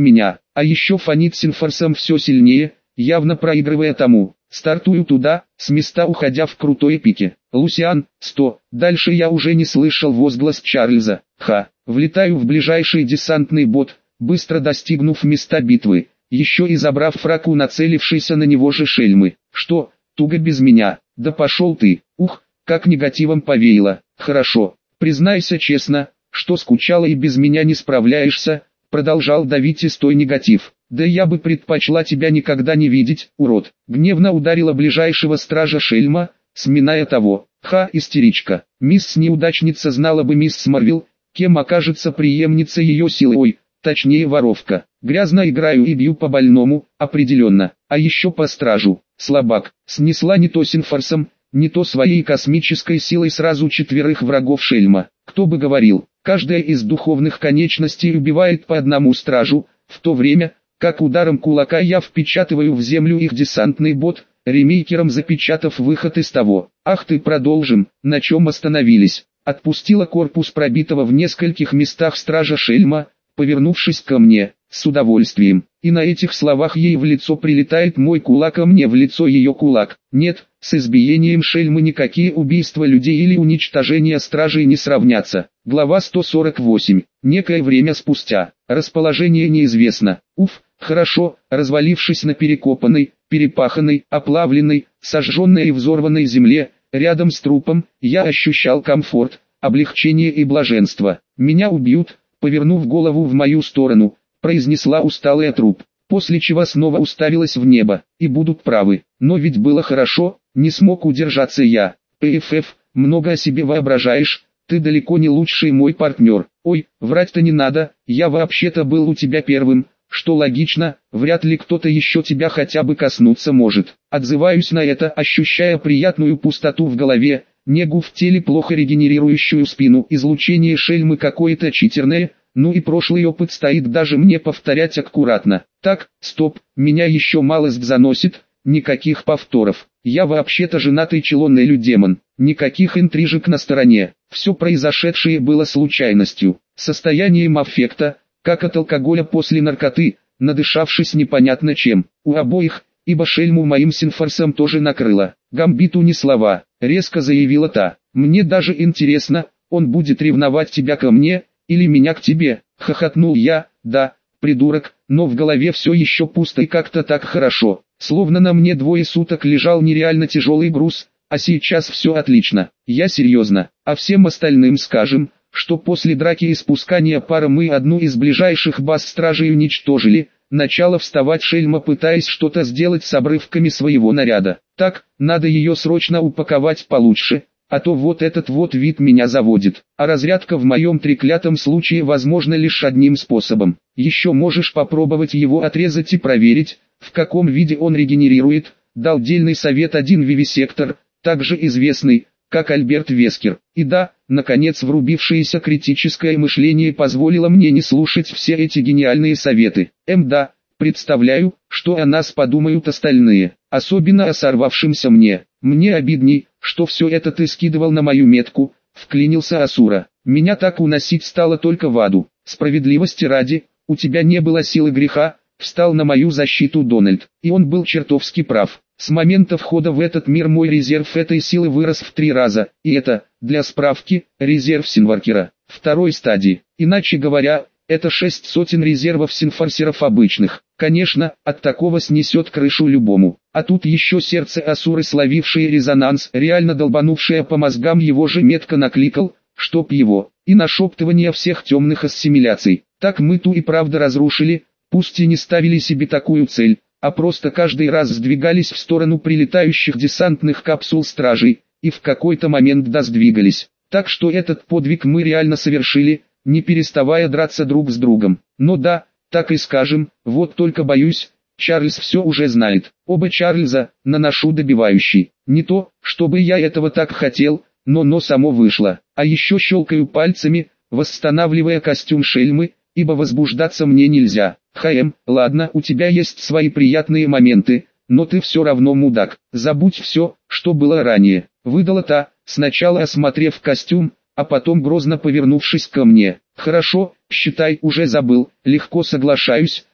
А еще фонит Синфорсом все сильнее, явно проигрывая тому. Стартую туда, с места уходя в крутой пике. Лусиан, сто. Дальше я уже не слышал возглас Чарльза. Ха. Влетаю в ближайший десантный бот, быстро достигнув места битвы. Еще и забрав фраг у нацелившейся на него же шельмы. Что, туго без меня? Да пошел ты. Ух, как негативом повеяло. Хорошо. Признайся честно, что скучала и без меня не справляешься. Продолжал давить истой негатив. Да я бы предпочла тебя никогда не видеть, урод. Гневно ударила ближайшего стража шельма, сминая того. Ха, истеричка. Мисс-неудачница знала бы мисс Марвел, кем окажется преемница ее силы. Ой, точнее воровка. Грязно играю и бью по больному, определенно. А еще по стражу. Слабак. Снесла не то Синфорсом, не то своей космической силой сразу четверых врагов шельма. Кто бы говорил, каждая из духовных конечностей убивает по одному стражу, в то время, как ударом кулака я впечатываю в землю их десантный бот, ремейкером запечатав выход из того. Ах ты, продолжим, на чем остановились. Отпустила корпус пробитого в нескольких местах стража шельма, повернувшись ко мне, с удовольствием. И на этих словах ей в лицо прилетает мой кулак, а мне в лицо ее кулак. Нет, с избиением шельмы никакие убийства людей или уничтожение стражей не сравнятся. Глава сто сорок восемь. Некое время спустя. Расположение неизвестно. Уф, хорошо, развалившись на перекопанной, перепаханной, оплавленной, сожженной и взорванной земле, рядом с трупом, я ощущал комфорт, облегчение и блаженство. Меня убьют, повернув голову в мою сторону, произнесла усталая труп, после чего снова уставилась в небо, и будут правы. Но ведь было хорошо, не смог удержаться я. ПФФ, много о себе воображаешь, ты далеко не лучший мой партнер. Ой, врать-то не надо, я вообще-то был у тебя первым, что логично, вряд ли кто-то еще тебя хотя бы коснуться может. Отзываюсь на это, ощущая приятную пустоту в голове, негу в теле, плохо регенерирующую спину, излучение шельмы какое-то читерное. Ну и прошлый опыт стоит даже мне повторять аккуратно. Так, стоп, меня еще малость заносит, никаких повторов. Я вообще-то женатый челонный демон, никаких интрижек на стороне. Все произошедшее было случайностью, состоянием аффекта, как от алкоголя после наркоты, надышавшись непонятно чем. У обоих, ибо шельму моим Синфорсом тоже накрыло. Гамбиту ни слова, резко заявила та. Мне даже интересно, он будет ревновать тебя ко мне, или меня к тебе, хохотнул я. Да, придурок, но в голове все еще пусто и как-то так хорошо, словно на мне двое суток лежал нереально тяжелый груз, а сейчас все отлично. Я серьезно, а всем остальным скажем, что после драки и спускания пара мы одну из ближайших баз стражей уничтожили, начала вставать шельма, пытаясь что-то сделать с обрывками своего наряда. Так, надо ее срочно упаковать получше. А то вот этот вот вид меня заводит. А разрядка в моем треклятом случае возможна лишь одним способом. Еще можешь попробовать его отрезать и проверить, в каком виде он регенерирует. Дал дельный совет один вивисектор, также известный, как Альберт Вескер. И да, наконец врубившееся критическое мышление позволило мне не слушать все эти гениальные советы. Эм да, представляю, что о нас подумают остальные, особенно о сорвавшемся мне. Мне обидней, что все это ты скидывал на мою метку, вклинился Асура. Меня так уносить стало только в аду. Справедливости ради, у тебя не было силы греха, встал на мою защиту Дональд. И он был чертовски прав. С момента входа в этот мир мой резерв этой силы вырос в три раза. И это, для справки, резерв Синваркера второй стадии. Иначе говоря, это шесть сотен резервов синфорсеров обычных. Конечно, от такого снесет крышу любому. А тут еще сердце Асуры, словившее резонанс, реально долбанувшее по мозгам, его же метко накликал, чтоб его, и нашептывание всех темных ассимиляций. Так мы ту и правда разрушили, пусть и не ставили себе такую цель, а просто каждый раз сдвигались в сторону прилетающих десантных капсул стражей, и в какой-то момент досдвигались. Так что этот подвиг мы реально совершили, не переставая драться друг с другом. Но да, так и скажем, вот только боюсь, Чарльз все уже знает. Оба Чарльза, наношу добивающий. Не то, чтобы я этого так хотел, но но само вышло. А еще щелкаю пальцами, восстанавливая костюм шельмы, ибо возбуждаться мне нельзя. Хэм, ладно, у тебя есть свои приятные моменты, но ты все равно мудак. Забудь все, что было ранее. Выдала та, сначала осмотрев костюм, а потом грозно повернувшись ко мне. Хорошо, считай, уже забыл, легко соглашаюсь,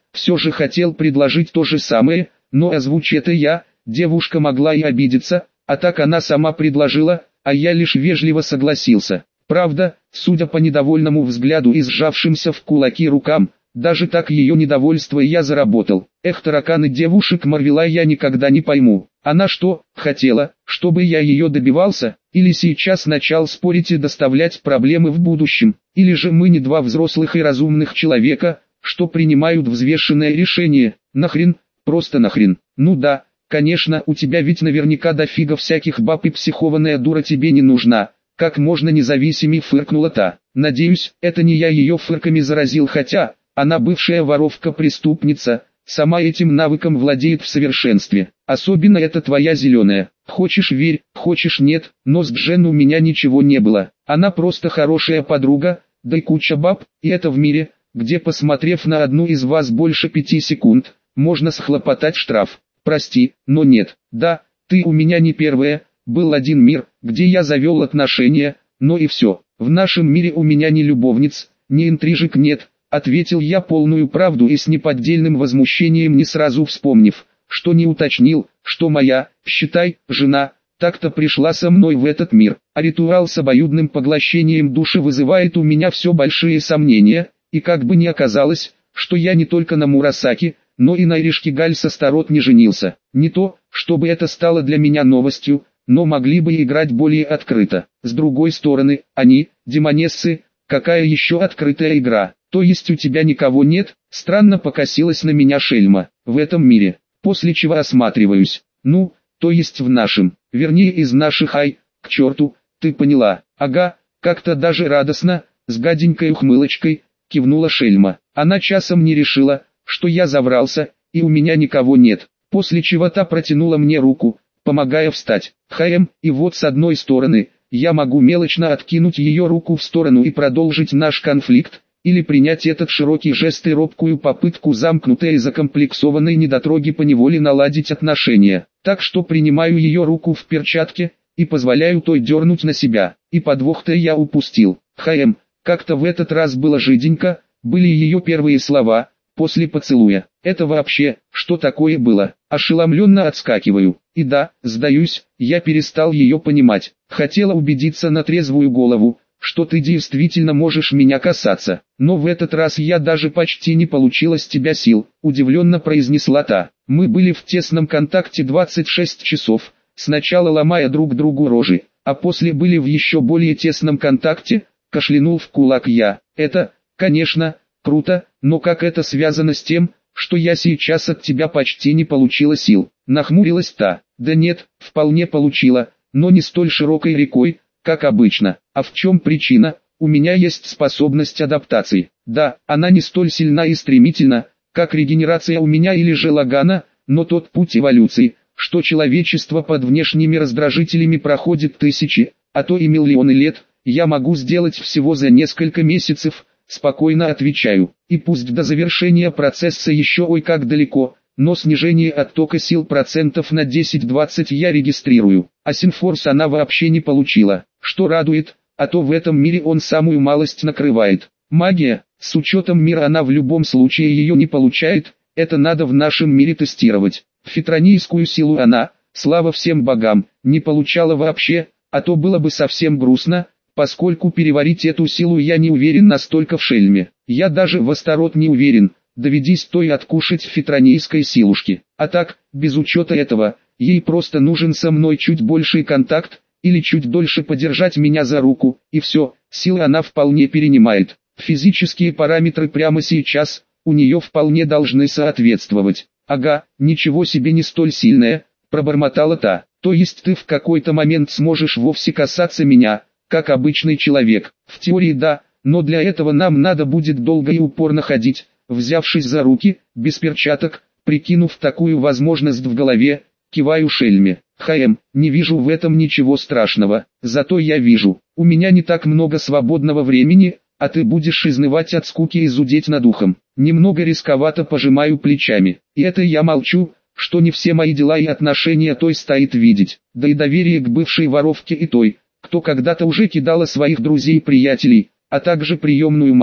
все же хотел предложить то же самое, но озвучь это я, девушка могла и обидеться, а так она сама предложила, а я лишь вежливо согласился. Правда, судя по недовольному взгляду и сжавшимся в кулаки рукам, даже так ее недовольство я заработал. Эх, тараканы девушек Марвела я никогда не пойму. Она что, хотела, чтобы я ее добивался, или сейчас начал спорить и доставлять проблемы в будущем, или же мы не два взрослых и разумных человека, что принимают взвешенное решение, нахрен, просто нахрен. Ну да, конечно, у тебя ведь наверняка дофига всяких баб и психованная дура тебе не нужна. Как можно независимей фыркнула та. Надеюсь, это не я ее фырками заразил, хотя, она бывшая воровка-преступница, сама этим навыком владеет в совершенстве. Особенно это твоя зеленая. Хочешь верь, хочешь нет, но с Джен у меня ничего не было. Она просто хорошая подруга, да и куча баб, и это в мире, где, посмотрев на одну из вас больше пяти секунд, можно схлопотать штраф. Прости, но нет. Да, ты у меня не первая. Был один мир, где я завел отношения, но и все. В нашем мире у меня ни любовниц, ни интрижек нет, ответил я полную правду и с неподдельным возмущением, не сразу вспомнив, что не уточнил, что моя, считай, жена, так-то пришла со мной в этот мир. А ритуал с обоюдным поглощением души вызывает у меня все большие сомнения, и как бы ни оказалось, что я не только на Мурасаки, но и на Иришкигаль со Старот не женился. Не то, чтобы это стало для меня новостью, но могли бы играть более открыто. С другой стороны, они, демонессы, какая еще открытая игра? То есть у тебя никого нет? Странно покосилась на меня шельма. В этом мире. После чего осматриваюсь. Ну, то есть в нашем. Вернее из наших, ай, к черту, ты поняла. Ага, как-то даже радостно, с гаденькой ухмылочкой, кивнула шельма. Она часом не решила, что я заврался, и у меня никого нет. После чего та протянула мне руку, помогая встать. Хм, и вот с одной стороны, я могу мелочно откинуть ее руку в сторону и продолжить наш конфликт, или принять этот широкий жест и робкую попытку замкнутой и закомплексованной недотроги поневоле наладить отношения. Так что принимаю ее руку в перчатке, и позволяю той дернуть на себя. И подвох-то я упустил. Хм, как-то в этот раз было жиденько, были ее первые слова, после поцелуя. Это вообще, что такое было? Ошеломленно отскакиваю. И да, сдаюсь, я перестал ее понимать. Хотела убедиться на трезвую голову, что ты действительно можешь меня касаться. Но в этот раз я даже почти не получила с тебя сил, удивленно произнесла та. Мы были в тесном контакте двадцать шесть часов, сначала ломая друг другу рожи, а после были в еще более тесном контакте, кашлянул в кулак я. Это, конечно, круто, но как это связано с тем, что я сейчас от тебя почти не получила сил? Нахмурилась та. Да нет, вполне получила, но не столь широкой рекой, как обычно. А в чем причина? У меня есть способность адаптации. Да, она не столь сильна и стремительна, как регенерация у меня или же Лагана, но тот путь эволюции, что человечество под внешними раздражителями проходит тысячи, а то и миллионы лет, я могу сделать всего за несколько месяцев. Спокойно отвечаю, и пусть до завершения процесса еще ой как далеко, но снижение оттока сил процентов на десять-двадцать я регистрирую, а Синфорс она вообще не получила, что радует, а то в этом мире он самую малость накрывает. Магия, с учетом мира она в любом случае ее не получает, это надо в нашем мире тестировать. Фитронийскую силу она, слава всем богам, не получала вообще, а то было бы совсем грустно, поскольку переварить эту силу я не уверен настолько в шельме. Я даже в Астарот не уверен, доведись то и откушать фитронийской силушки. А так, без учета этого, ей просто нужен со мной чуть больший контакт, или чуть дольше подержать меня за руку, и все, силы она вполне перенимает. Физические параметры прямо сейчас, у нее вполне должны соответствовать. Ага, ничего себе, не столь сильная, пробормотала та. То есть ты в какой-то момент сможешь вовсе касаться меня, как обычный человек? В теории да, но для этого нам надо будет долго и упорно ходить, взявшись за руки, без перчаток, прикинув такую возможность в голове, киваю шельме. Хм, не вижу в этом ничего страшного, зато я вижу, у меня не так много свободного времени, а ты будешь изнывать от скуки и зудеть над ухом. Немного рисковато пожимаю плечами, и это я молчу, что не все мои дела и отношения той стоит видеть, да и доверие к бывшей воровке и той, кто когда-то уже кидала своих друзей и приятелей, а также приемную мать,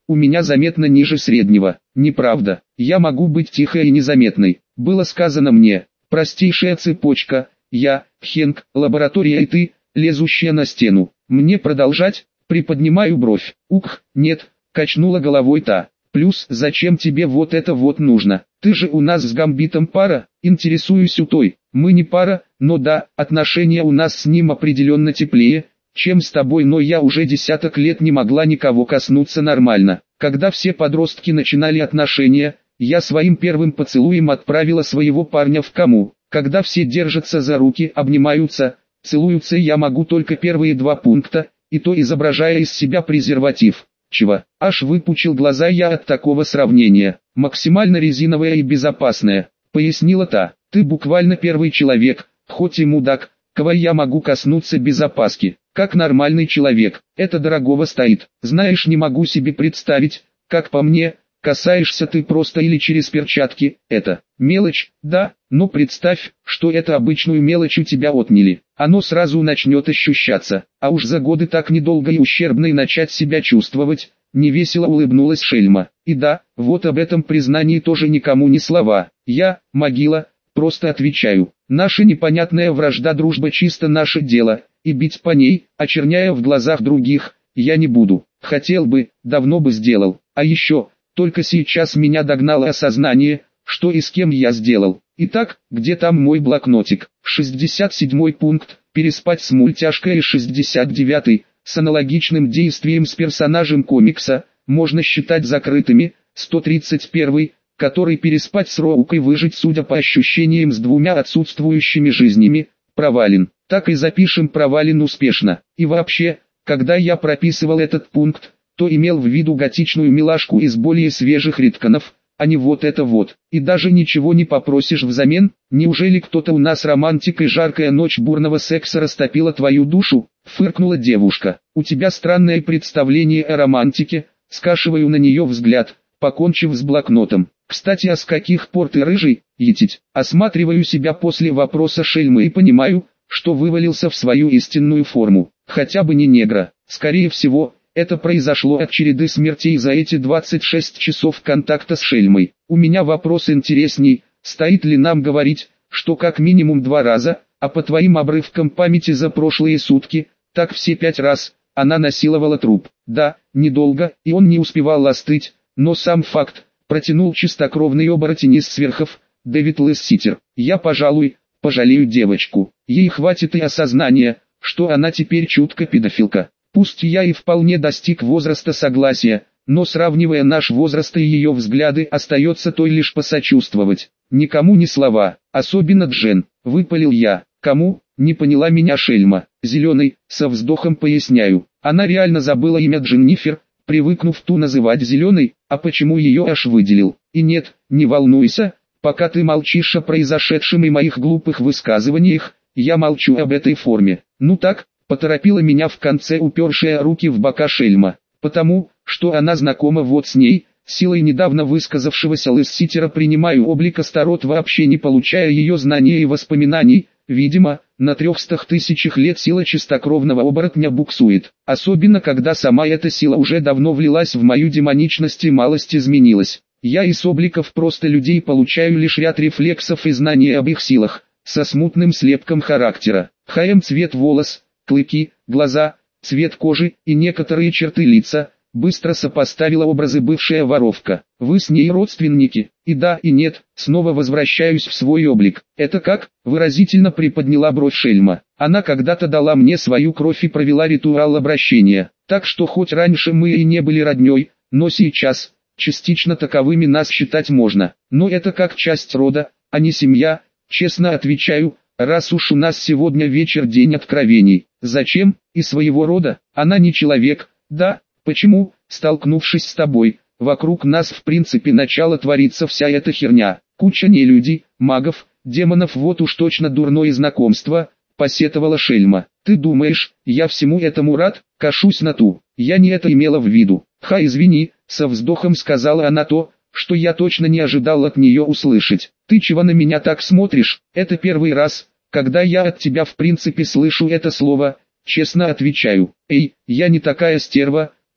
у меня заметно ниже среднего. Неправда, я могу быть тихой и незаметной. Было сказано мне, простейшая цепочка, я, Хенк, лаборатория и ты, лезущая на стену. Мне продолжать? Приподнимаю бровь. Ух, нет, качнула головой та. Плюс, зачем тебе вот это вот нужно? Ты же у нас с Гамбитом пара, интересуюсь у той. Мы не пара, но да, отношения у нас с ним определенно теплее, чем с тобой, но я уже десяток лет не могла никого коснуться нормально. Когда все подростки начинали отношения, я своим первым поцелуем отправила своего парня в кому. Когда все держатся за руки, обнимаются, целуются, я могу только первые два пункта, и то изображая из себя презерватив. Чего? Аж выпучил глаза я от такого сравнения. Максимально резиновая и безопасная, пояснила та. Ты буквально первый человек, хоть и мудак, кого я могу коснуться без опаски. Как нормальный человек, это дорогого стоит. Знаешь, не могу себе представить, как по мне, касаешься ты просто или через перчатки, это мелочь, да, но представь, что это обычную мелочь у тебя отняли. Оно сразу начнет ощущаться, а уж за годы так недолго и ущербно и начать себя чувствовать, невесело улыбнулась Шельма. И да, вот об этом признании тоже никому ни слова. Я, могила, просто отвечаю. Наша непонятная вражда-дружба чисто наше дело, и бить по ней, очерняя в глазах других, я не буду. Хотел бы, давно бы сделал. А еще, только сейчас меня догнало осознание, что и с кем я сделал. Итак, где там мой блокнотик? шестьдесят седьмой пункт, переспать с мультяшкой, и шестьдесят девятый, с аналогичным действием с персонажем комикса, можно считать закрытыми, сто тридцать первый, который переспать с Роукой выжить, судя по ощущениям, с двумя отсутствующими жизнями, провален. Так и запишем провален успешно. И вообще, когда я прописывал этот пункт, то имел в виду готичную милашку из более свежих ритканов, а не вот это вот. И даже ничего не попросишь взамен? Неужели кто-то у нас романтик и жаркая ночь бурного секса растопила твою душу? Фыркнула девушка. У тебя странное представление о романтике, скашиваю на нее взгляд, покончив с блокнотом. Кстати, а с каких пор ты рыжий, етить? Осматриваю себя после вопроса Шельмы и понимаю, что вывалился в свою истинную форму. Хотя бы не негра. Скорее всего, это произошло от череды смертей за эти двадцать шесть часов контакта с Шельмой. У меня вопрос интересней, стоит ли нам говорить, что как минимум два раза, а по твоим обрывкам памяти за прошлые сутки, так все пять раз, она насиловала труп. Да, недолго, и он не успевал остыть, но сам факт, протянул чистокровный оборотень из сверхов, Дэвид Лесситер. Я, пожалуй, пожалею девочку. Ей хватит и осознания, что она теперь чутко педофилка. Пусть я и вполне достиг возраста согласия, но сравнивая наш возраст и ее взгляды, остается той лишь посочувствовать. Никому ни слова, особенно Джен, выпалил я. Кому? Не поняла меня Шельма. Зеленый, со вздохом поясняю. Она реально забыла имя Дженнифер, привыкнув ту называть зеленой, а почему ее аж выделил. И нет, не волнуйся, пока ты молчишь о произошедшем и моих глупых высказываниях, я молчу об этой форме. Ну так, поторопила меня в конце упершая руки в бока Шельма. Потому, что она знакома вот с ней, силой недавно высказавшегося Лесситера принимаю облик Астарот, вообще не получая ее знания и воспоминаний. Видимо, на трехстах тысячах лет сила чистокровного оборотня буксует. Особенно когда сама эта сила уже давно влилась в мою демоничность и малость изменилась. Я из обликов просто людей получаю лишь ряд рефлексов и знаний об их силах, со смутным слепком характера. ХМ цвет волос, клыки, глаза, цвет кожи и некоторые черты лица. Быстро сопоставила образы бывшая воровка. Вы с ней родственники? И да, и нет, снова возвращаюсь в свой облик. Это как? Выразительно приподняла бровь Шельма. Она когда-то дала мне свою кровь и провела ритуал обращения. Так что хоть раньше мы и не были родней, но сейчас, частично таковыми нас считать можно. Но это как часть рода, а не семья, честно отвечаю, раз уж у нас сегодня вечер день откровений. Зачем? И своего рода, она не человек, да? Почему, столкнувшись с тобой, вокруг нас в принципе начала творится вся эта херня, куча нелюдей, магов, демонов, вот уж точно дурное знакомство, посетовала Шельма. Ты думаешь, я всему этому рад? Кашусь на ту, я не это имела в виду. Ха, извини, со вздохом сказала она то, что я точно не ожидал от нее услышать. Ты чего на меня так смотришь? Это первый раз, когда я от тебя в принципе слышу это слово, честно отвечаю. Эй, я не такая стерва,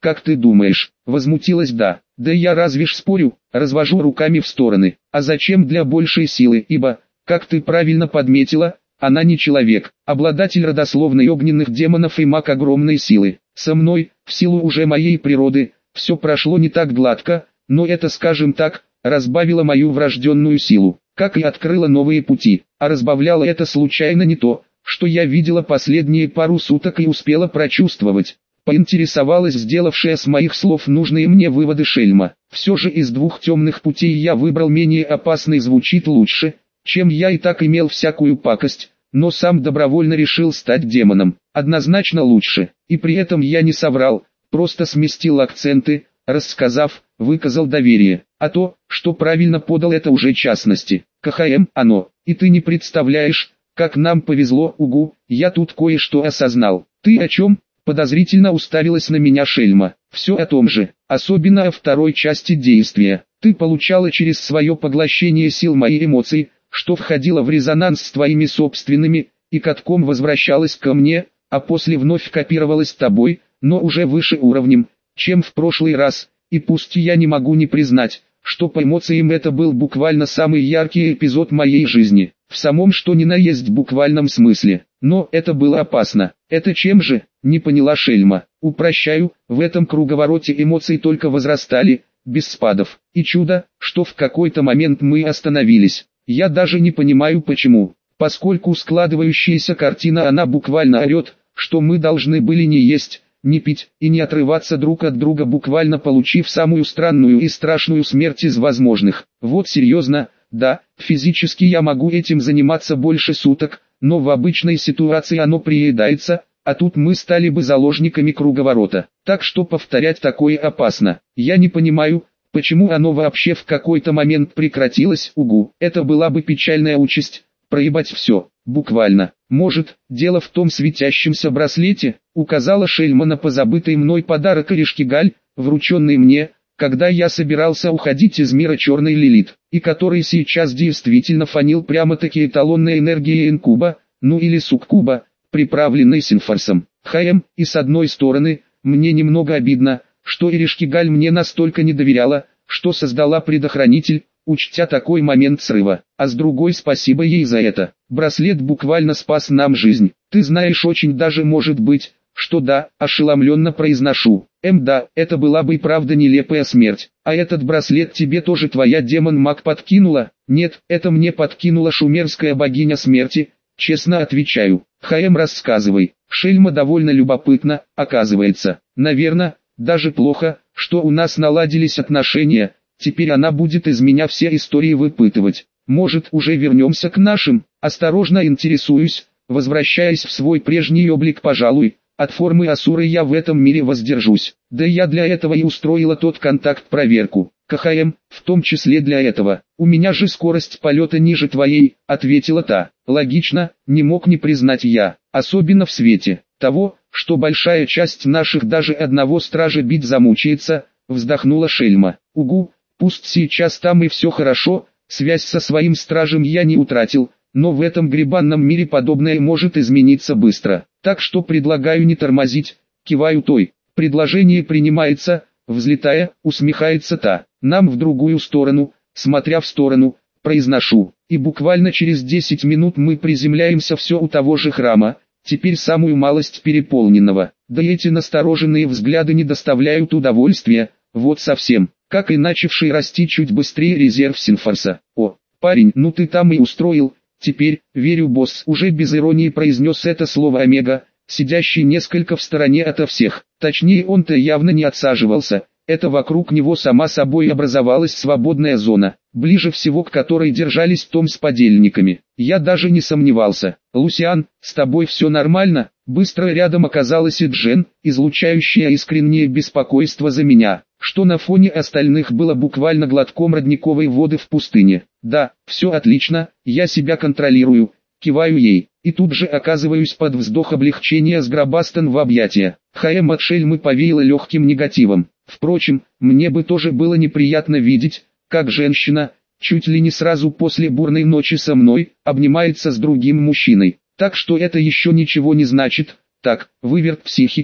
как ты думаешь?» Возмутилась да. «Да я разве ж спорю?» Развожу руками в стороны. «А зачем для большей силы? Ибо, как ты правильно подметила, она не человек, обладатель родословной огненных демонов и маг огромной силы. Со мной, в силу уже моей природы, все прошло не так гладко, но это, скажем так, разбавило мою врожденную силу, как и открыло новые пути, а разбавляло это случайно не то, что я видела последние пару суток и успела прочувствовать». Поинтересовалась сделавшая с моих слов нужные мне выводы Шельма. «Все же из двух темных путей я выбрал менее опасный, звучит лучше, чем я и так имел всякую пакость, но сам добровольно решил стать демоном. Однозначно лучше, и при этом я не соврал, просто сместил акценты, рассказав, выказал доверие, а то, что правильно подал, это уже частности. КХМ, оно, и ты не представляешь, как нам повезло, угу, я тут кое-что осознал». «Ты о чем?» Подозрительно уставилась на меня Шельма. «Все о том же, особенно о второй части действия. Ты получала через свое поглощение сил мои эмоции, что входило в резонанс с твоими собственными, и катком возвращалась ко мне, а после вновь копировалась тобой, но уже выше уровнем, чем в прошлый раз, и пусть я не могу не признать, что по эмоциям это был буквально самый яркий эпизод моей жизни, в самом что ни на есть буквальном смысле, но это было опасно». «Это чем же?» — не поняла Шельма. «Упрощаю, в этом круговороте эмоций только возрастали, без спадов, и чудо, что в какой-то момент мы остановились. Я даже не понимаю почему, поскольку складывающаяся картина она буквально орет, что мы должны были не есть, не пить и не отрываться друг от друга, буквально получив самую странную и страшную смерть из возможных. Вот серьезно, да, физически я могу этим заниматься больше суток, но в обычной ситуации оно приедается, а тут мы стали бы заложниками круговорота. Так что повторять такое опасно. Я не понимаю, почему оно вообще в какой-то момент прекратилось, угу. Это была бы печальная участь, проебать все, буквально. Может, дело в том светящемся браслете?» Указала Шельма на позабытый мной подарок Эришкигаль, врученный мне, когда я собирался уходить из мира черной Лилит, и который сейчас действительно фанил прямо-таки эталонной энергией инкуба, ну или суккуба, приправленной синфорсом. ХМ, и с одной стороны, мне немного обидно, что Эришкигаль мне настолько не доверяла, что создала предохранитель, учтя такой момент срыва, а с другой спасибо ей за это. Браслет буквально спас нам жизнь. Ты знаешь, очень даже может быть, что да, ошеломленно произношу. Эм да, это была бы и правда нелепая смерть. А этот браслет тебе тоже твоя демон-маг подкинула? Нет, это мне подкинула шумерская богиня смерти, честно отвечаю. ХМ, рассказывай. Шельма довольно любопытно, оказывается. Наверное, даже плохо, что у нас наладились отношения, теперь она будет из меня все истории выпытывать. Может, уже вернемся к нашим? Осторожно интересуюсь, возвращаясь в свой прежний облик, пожалуй. От формы асуры я в этом мире воздержусь. Да я для этого и устроила тот контакт-проверку. КХМ, в том числе для этого. У меня же скорость полета ниже твоей, ответила та. Логично, не мог не признать я. Особенно в свете того, что большая часть наших даже одного стража бить замучается, вздохнула Шельма. Угу, пусть сейчас там и все хорошо, связь со своим стражем я не утратил, но в этом гребанном мире подобное может измениться быстро. Так что предлагаю не тормозить, киваю той. Предложение принимается, взлетая, усмехается та. Нам в другую сторону, смотря в сторону, произношу. И буквально через десять минут мы приземляемся все у того же храма, теперь самую малость переполненного. Да эти настороженные взгляды не доставляют удовольствия, вот совсем, как и начавший расти чуть быстрее резерв Синфорса. О, парень, ну ты там и устроил. Теперь, верю, босс уже без иронии произнес это слово Омега, сидящий несколько в стороне ото всех. Точнее, он-то явно не отсаживался, это вокруг него сама собой образовалась свободная зона, ближе всего к которой держались Том с подельниками. Я даже не сомневался. «Лусиан, с тобой все нормально?» Быстро рядом оказалась и Джен, излучающая искреннее беспокойство за меня, что на фоне остальных было буквально глотком родниковой воды в пустыне. «Да, все отлично, я себя контролирую», киваю ей, и тут же оказываюсь под вздох облегчения сгробастан в объятия. ХМ от Шельмы повеяло легким негативом. Впрочем, мне бы тоже было неприятно видеть, как женщина, чуть ли не сразу после бурной ночи со мной, обнимается с другим мужчиной. Так что это еще ничего не значит. Так, выверт психики,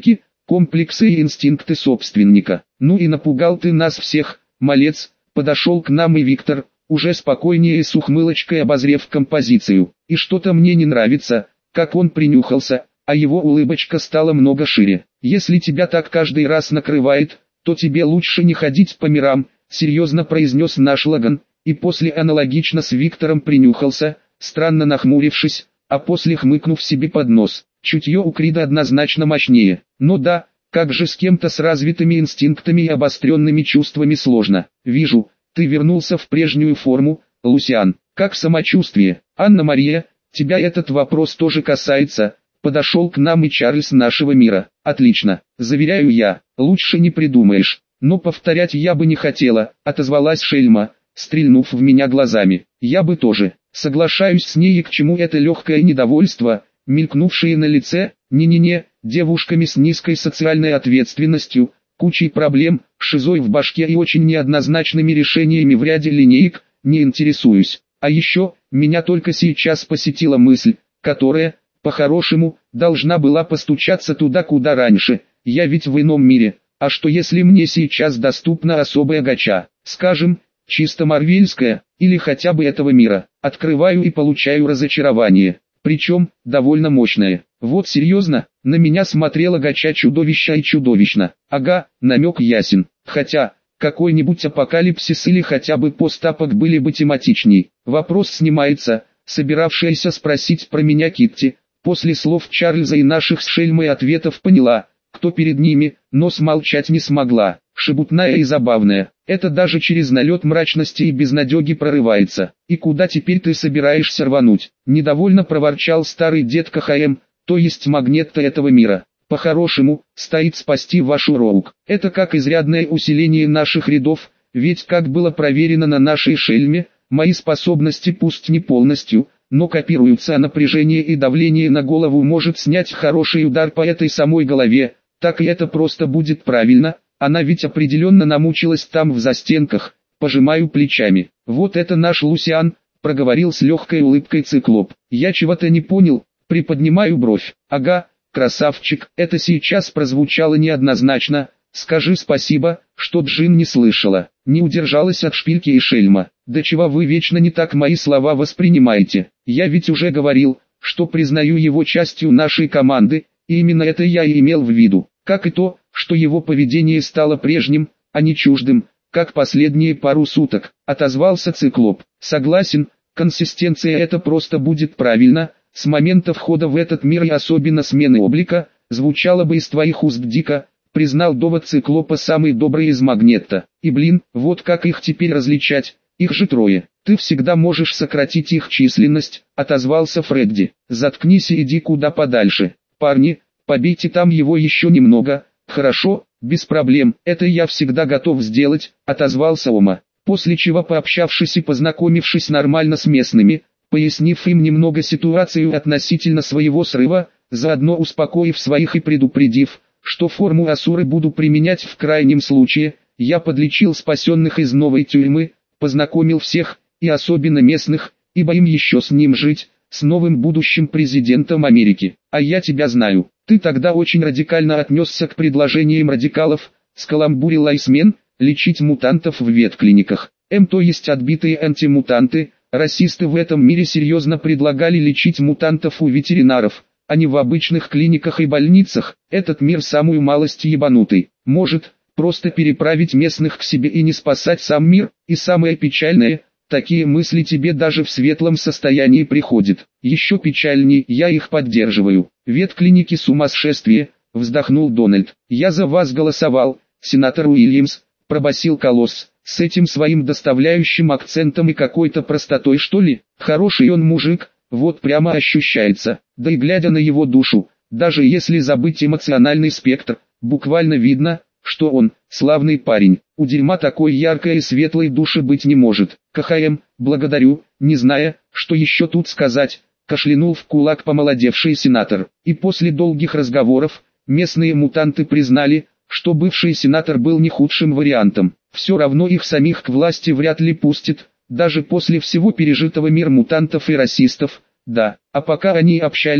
комплексы и инстинкты собственника. Ну и напугал ты нас всех, малец. Подошел к нам и Виктор, уже спокойнее с ухмылочкой обозрев композицию. И что-то мне не нравится, как он принюхался, а его улыбочка стала много шире. Если тебя так каждый раз накрывает, то тебе лучше не ходить по мирам, серьезно произнес наш Лаган, и после аналогично с Виктором принюхался, странно нахмурившись, а после хмыкнув себе под нос. Чутье у Крида однозначно мощнее. Но да, как же с кем-то с развитыми инстинктами и обостренными чувствами сложно. Вижу, ты вернулся в прежнюю форму, Лусиан. Как самочувствие? Анна-Мария, тебя этот вопрос тоже касается. Подошел к нам и Чарльз нашего мира. Отлично, заверяю я, лучше не придумаешь. Но повторять я бы не хотела, отозвалась Шельма, стрельнув в меня глазами. Я бы тоже. Соглашаюсь с ней, и к чему это легкое недовольство, мелькнувшее на лице. Не-не-не, девушками с низкой социальной ответственностью, кучей проблем, шизой в башке и очень неоднозначными решениями в ряде линеек, не интересуюсь. А еще, меня только сейчас посетила мысль, которая, по-хорошему, должна была постучаться туда, куда раньше. Я ведь в ином мире. А что если мне сейчас доступна особая гача, скажем, чисто марвельская, или хотя бы этого мира? Открываю и получаю разочарование. Причем, довольно мощное. Вот серьезно, на меня смотрела гача чудовища и чудовищно. Ага, намек ясен. Хотя, какой-нибудь апокалипсис или хотя бы постапок были бы тематичней. Вопрос снимается, собиравшаяся спросить про меня Китти, после слов Чарльза и наших с Шельмой ответов поняла, кто перед ними, но смолчать не смогла. Шебутная и забавная, это даже через налет мрачности и безнадеги прорывается. И куда теперь ты собираешься рвануть? Недовольно проворчал старый дед КХМ, то есть магнет-то этого мира. По-хорошему, стоит спасти вашу Роук. Это как изрядное усиление наших рядов, ведь как было проверено на нашей Шельме, мои способности пусть не полностью, но копируются, а напряжение и давление на голову может снять хороший удар по этой самой голове, так и это просто будет правильно. Она ведь определенно намучилась там в застенках, пожимаю плечами. Вот это наш Лусиан, проговорил с легкой улыбкой Циклоп. Я чего-то не понял, приподнимаю бровь. Ага, красавчик, это сейчас прозвучало неоднозначно. Скажи спасибо, что Джин не слышала. Не удержалась от шпильки и Шельма. Да чего вы вечно не так мои слова воспринимаете? Я ведь уже говорил, что признаю его частью нашей команды, и именно это я и имел в виду. Как и то, что его поведение стало прежним, а не чуждым, как последние пару суток, отозвался Циклоп. Согласен, консистенция это просто будет правильно, с момента входа в этот мир и особенно смены облика, звучало бы из твоих уст дико, признал довод Циклопа самый добрый из Магнетта. И блин, вот как их теперь различать, их же трое. Ты всегда можешь сократить их численность, отозвался Фредди. Заткнись и иди куда подальше. Парни, побейте там его еще немного. Хорошо, без проблем, это я всегда готов сделать, отозвался Ома. После чего, пообщавшись и познакомившись нормально с местными, пояснив им немного ситуацию относительно своего срыва, заодно успокоив своих и предупредив, что форму Асуры буду применять в крайнем случае, я подлечил спасенных из новой тюрьмы, познакомил всех, и особенно местных, ибо им еще с ним жить, с новым будущим президентом Америки. А я тебя знаю. Ты тогда очень радикально отнесся к предложениям радикалов, скаламбурил Айсмен, лечить мутантов в ветклиниках. М то есть отбитые антимутанты, расисты в этом мире серьезно предлагали лечить мутантов у ветеринаров, а не в обычных клиниках и больницах. Этот мир самую малость ебанутый. Может, просто переправить местных к себе и не спасать сам мир, и самое печальное, такие мысли тебе даже в светлом состоянии приходят. Еще печальней, я их поддерживаю. Ветклиники сумасшествие, вздохнул Дональд. Я за вас голосовал, сенатор Уильямс, пробасил Колосс, с этим своим доставляющим акцентом и какой-то простотой что ли. Хороший он мужик, вот прямо ощущается. Да и глядя на его душу, даже если забыть эмоциональный спектр, буквально видно, что он, славный парень, у дерьма такой яркой и светлой души быть не может. КХМ, благодарю, не зная, что еще тут сказать, кашлянул в кулак помолодевший сенатор. И после долгих разговоров, местные мутанты признали, что бывший сенатор был не худшим вариантом. Все равно их самих к власти вряд ли пустят, даже после всего пережитого мир мутантов и расистов. Да, а пока они общались,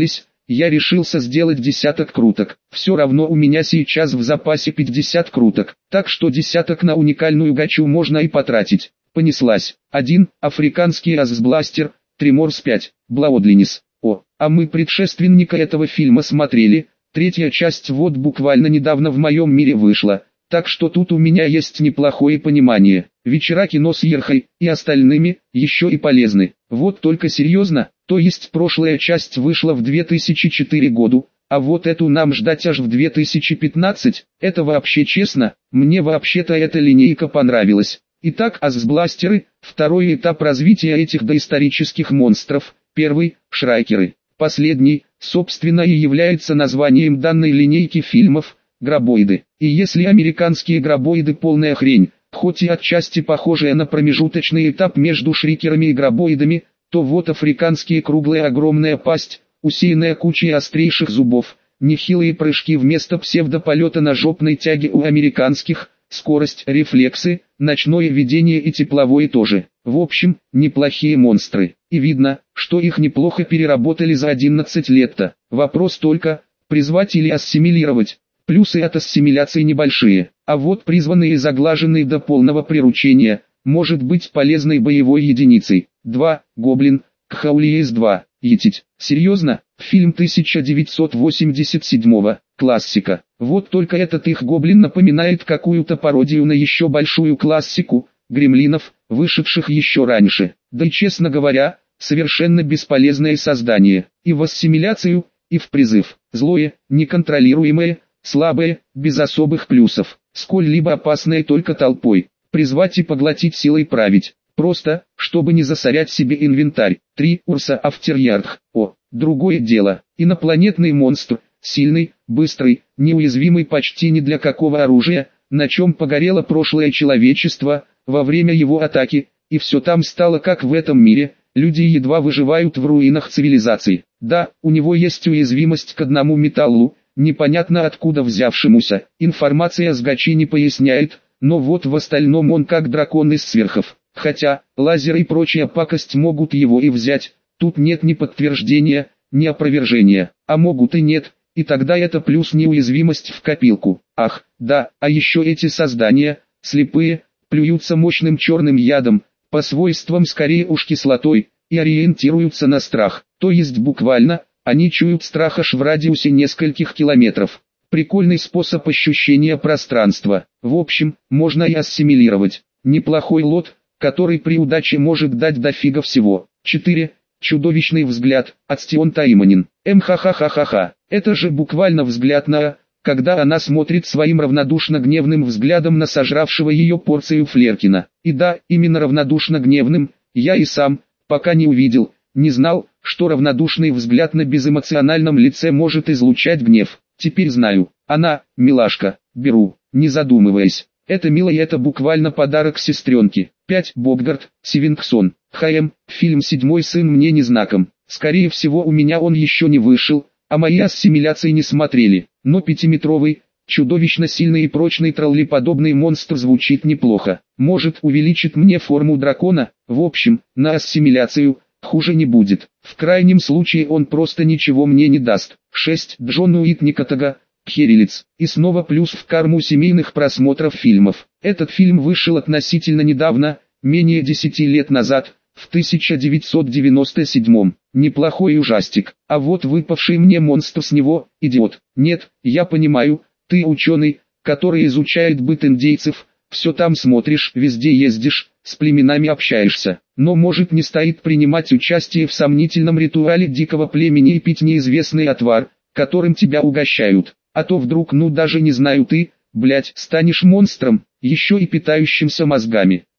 я решился сделать десяток круток. Все равно у меня сейчас в запасе пятьдесят круток, так что десяток на уникальную гачу можно и потратить. Понеслась. один. Африканский Азбластер, Треморс пять. Блаудлинис. О, а мы предшественника этого фильма смотрели. Третья часть вот буквально недавно в моем мире вышла. Так что тут у меня есть неплохое понимание. Вечера кино с Ерхой и остальными еще и полезны. Вот только серьезно, то есть прошлая часть вышла в две тысячи четвёртом году, а вот эту нам ждать аж в две тысячи пятнадцатом. Это вообще честно, мне вообще-то эта линейка понравилась. Итак, Азбластеры, второй этап развития этих доисторических монстров, первый – Шрайкеры. Последний, собственно и является названием данной линейки фильмов – Гробоиды. И если американские гробоиды полная хрень, хоть и отчасти похожая на промежуточный этап между шрикерами и гробоидами, то вот африканские круглая огромная пасть, усеянная кучей острейших зубов, нехилые прыжки вместо псевдополета на жопной тяге у американских, скорость, рефлексы, ночное видение и тепловое тоже. В общем, неплохие монстры. И видно, что их неплохо переработали за одиннадцать лет-то. Вопрос только, призвать или ассимилировать. Плюсы от ассимиляции небольшие, а вот призванные и заглаженные до полного приручения, может быть полезной боевой единицей. два. Гоблин, Кхаулиес два. Етить. Серьезно? Фильм тысяча девятьсот восемьдесят седьмого, классика. Вот только этот их гоблин напоминает какую-то пародию на еще большую классику, Гремлинов, вышедших еще раньше. Да и честно говоря, совершенно бесполезное создание. И в ассимиляцию, и в призыв. Злое, неконтролируемое, слабое, без особых плюсов, сколь-либо опасное только толпой, призвать и поглотить силой править, просто, чтобы не засорять себе инвентарь. три. Урса Афтерьярх. О, другое дело, инопланетный монстр, сильный, быстрый, неуязвимый почти ни для какого оружия, на чем погорело прошлое человечество, во время его атаки, и все там стало как в этом мире, люди едва выживают в руинах цивилизации. Да, у него есть уязвимость к одному металлу, непонятно откуда взявшемуся, информация с гачи не поясняет, но вот в остальном он как дракон из сверхов. Хотя, лазер и прочая пакость могут его и взять, тут нет ни подтверждения, ни опровержения, а могут и нет, и тогда это плюс неуязвимость в копилку. Ах, да, а еще эти создания, слепые, плюются мощным черным ядом, по свойствам скорее уж кислотой, и ориентируются на страх, то есть буквально, они чуют страх аж в радиусе нескольких километров. Прикольный способ ощущения пространства. В общем, можно и ассимилировать. Неплохой лот, который при удаче может дать дофига всего. четыре. Чудовищный взгляд, Ацтион Таиманин. Мхахахахаха. Это же буквально взгляд на, когда она смотрит своим равнодушно гневным взглядом на сожравшего ее порцию Флеркина. И да, именно равнодушно гневным, я и сам, пока не увидел, не знал, что равнодушный взгляд на безэмоциональном лице может излучать гнев. Теперь знаю. Она, милашка, беру, не задумываясь. Это мило и это буквально подарок сестренке. пять. Бобгард, Сивингсон. ХМ, фильм «Седьмой сын» мне не знаком. Скорее всего у меня он еще не вышел, а мои ассимиляции не смотрели. Но пятиметровый, чудовищно сильный и прочный троллеподобный монстр звучит неплохо. Может увеличит мне форму дракона, в общем, на ассимиляцию. Хуже не будет. В крайнем случае он просто ничего мне не даст. шесть. Джон Уитникотага, Кхерилец. И снова плюс в карму семейных просмотров фильмов. Этот фильм вышел относительно недавно, менее десяти лет назад, в тысяча девятьсот девяносто седьмом. Неплохой ужастик. А вот выпавший мне монстр с него, идиот. Нет, я понимаю, ты ученый, который изучает быт индейцев, все там смотришь, везде ездишь, с племенами общаешься. Но может не стоит принимать участие в сомнительном ритуале дикого племени и пить неизвестный отвар, которым тебя угощают. А то вдруг, ну даже не знаю ты, блять, станешь монстром, еще и питающимся мозгами.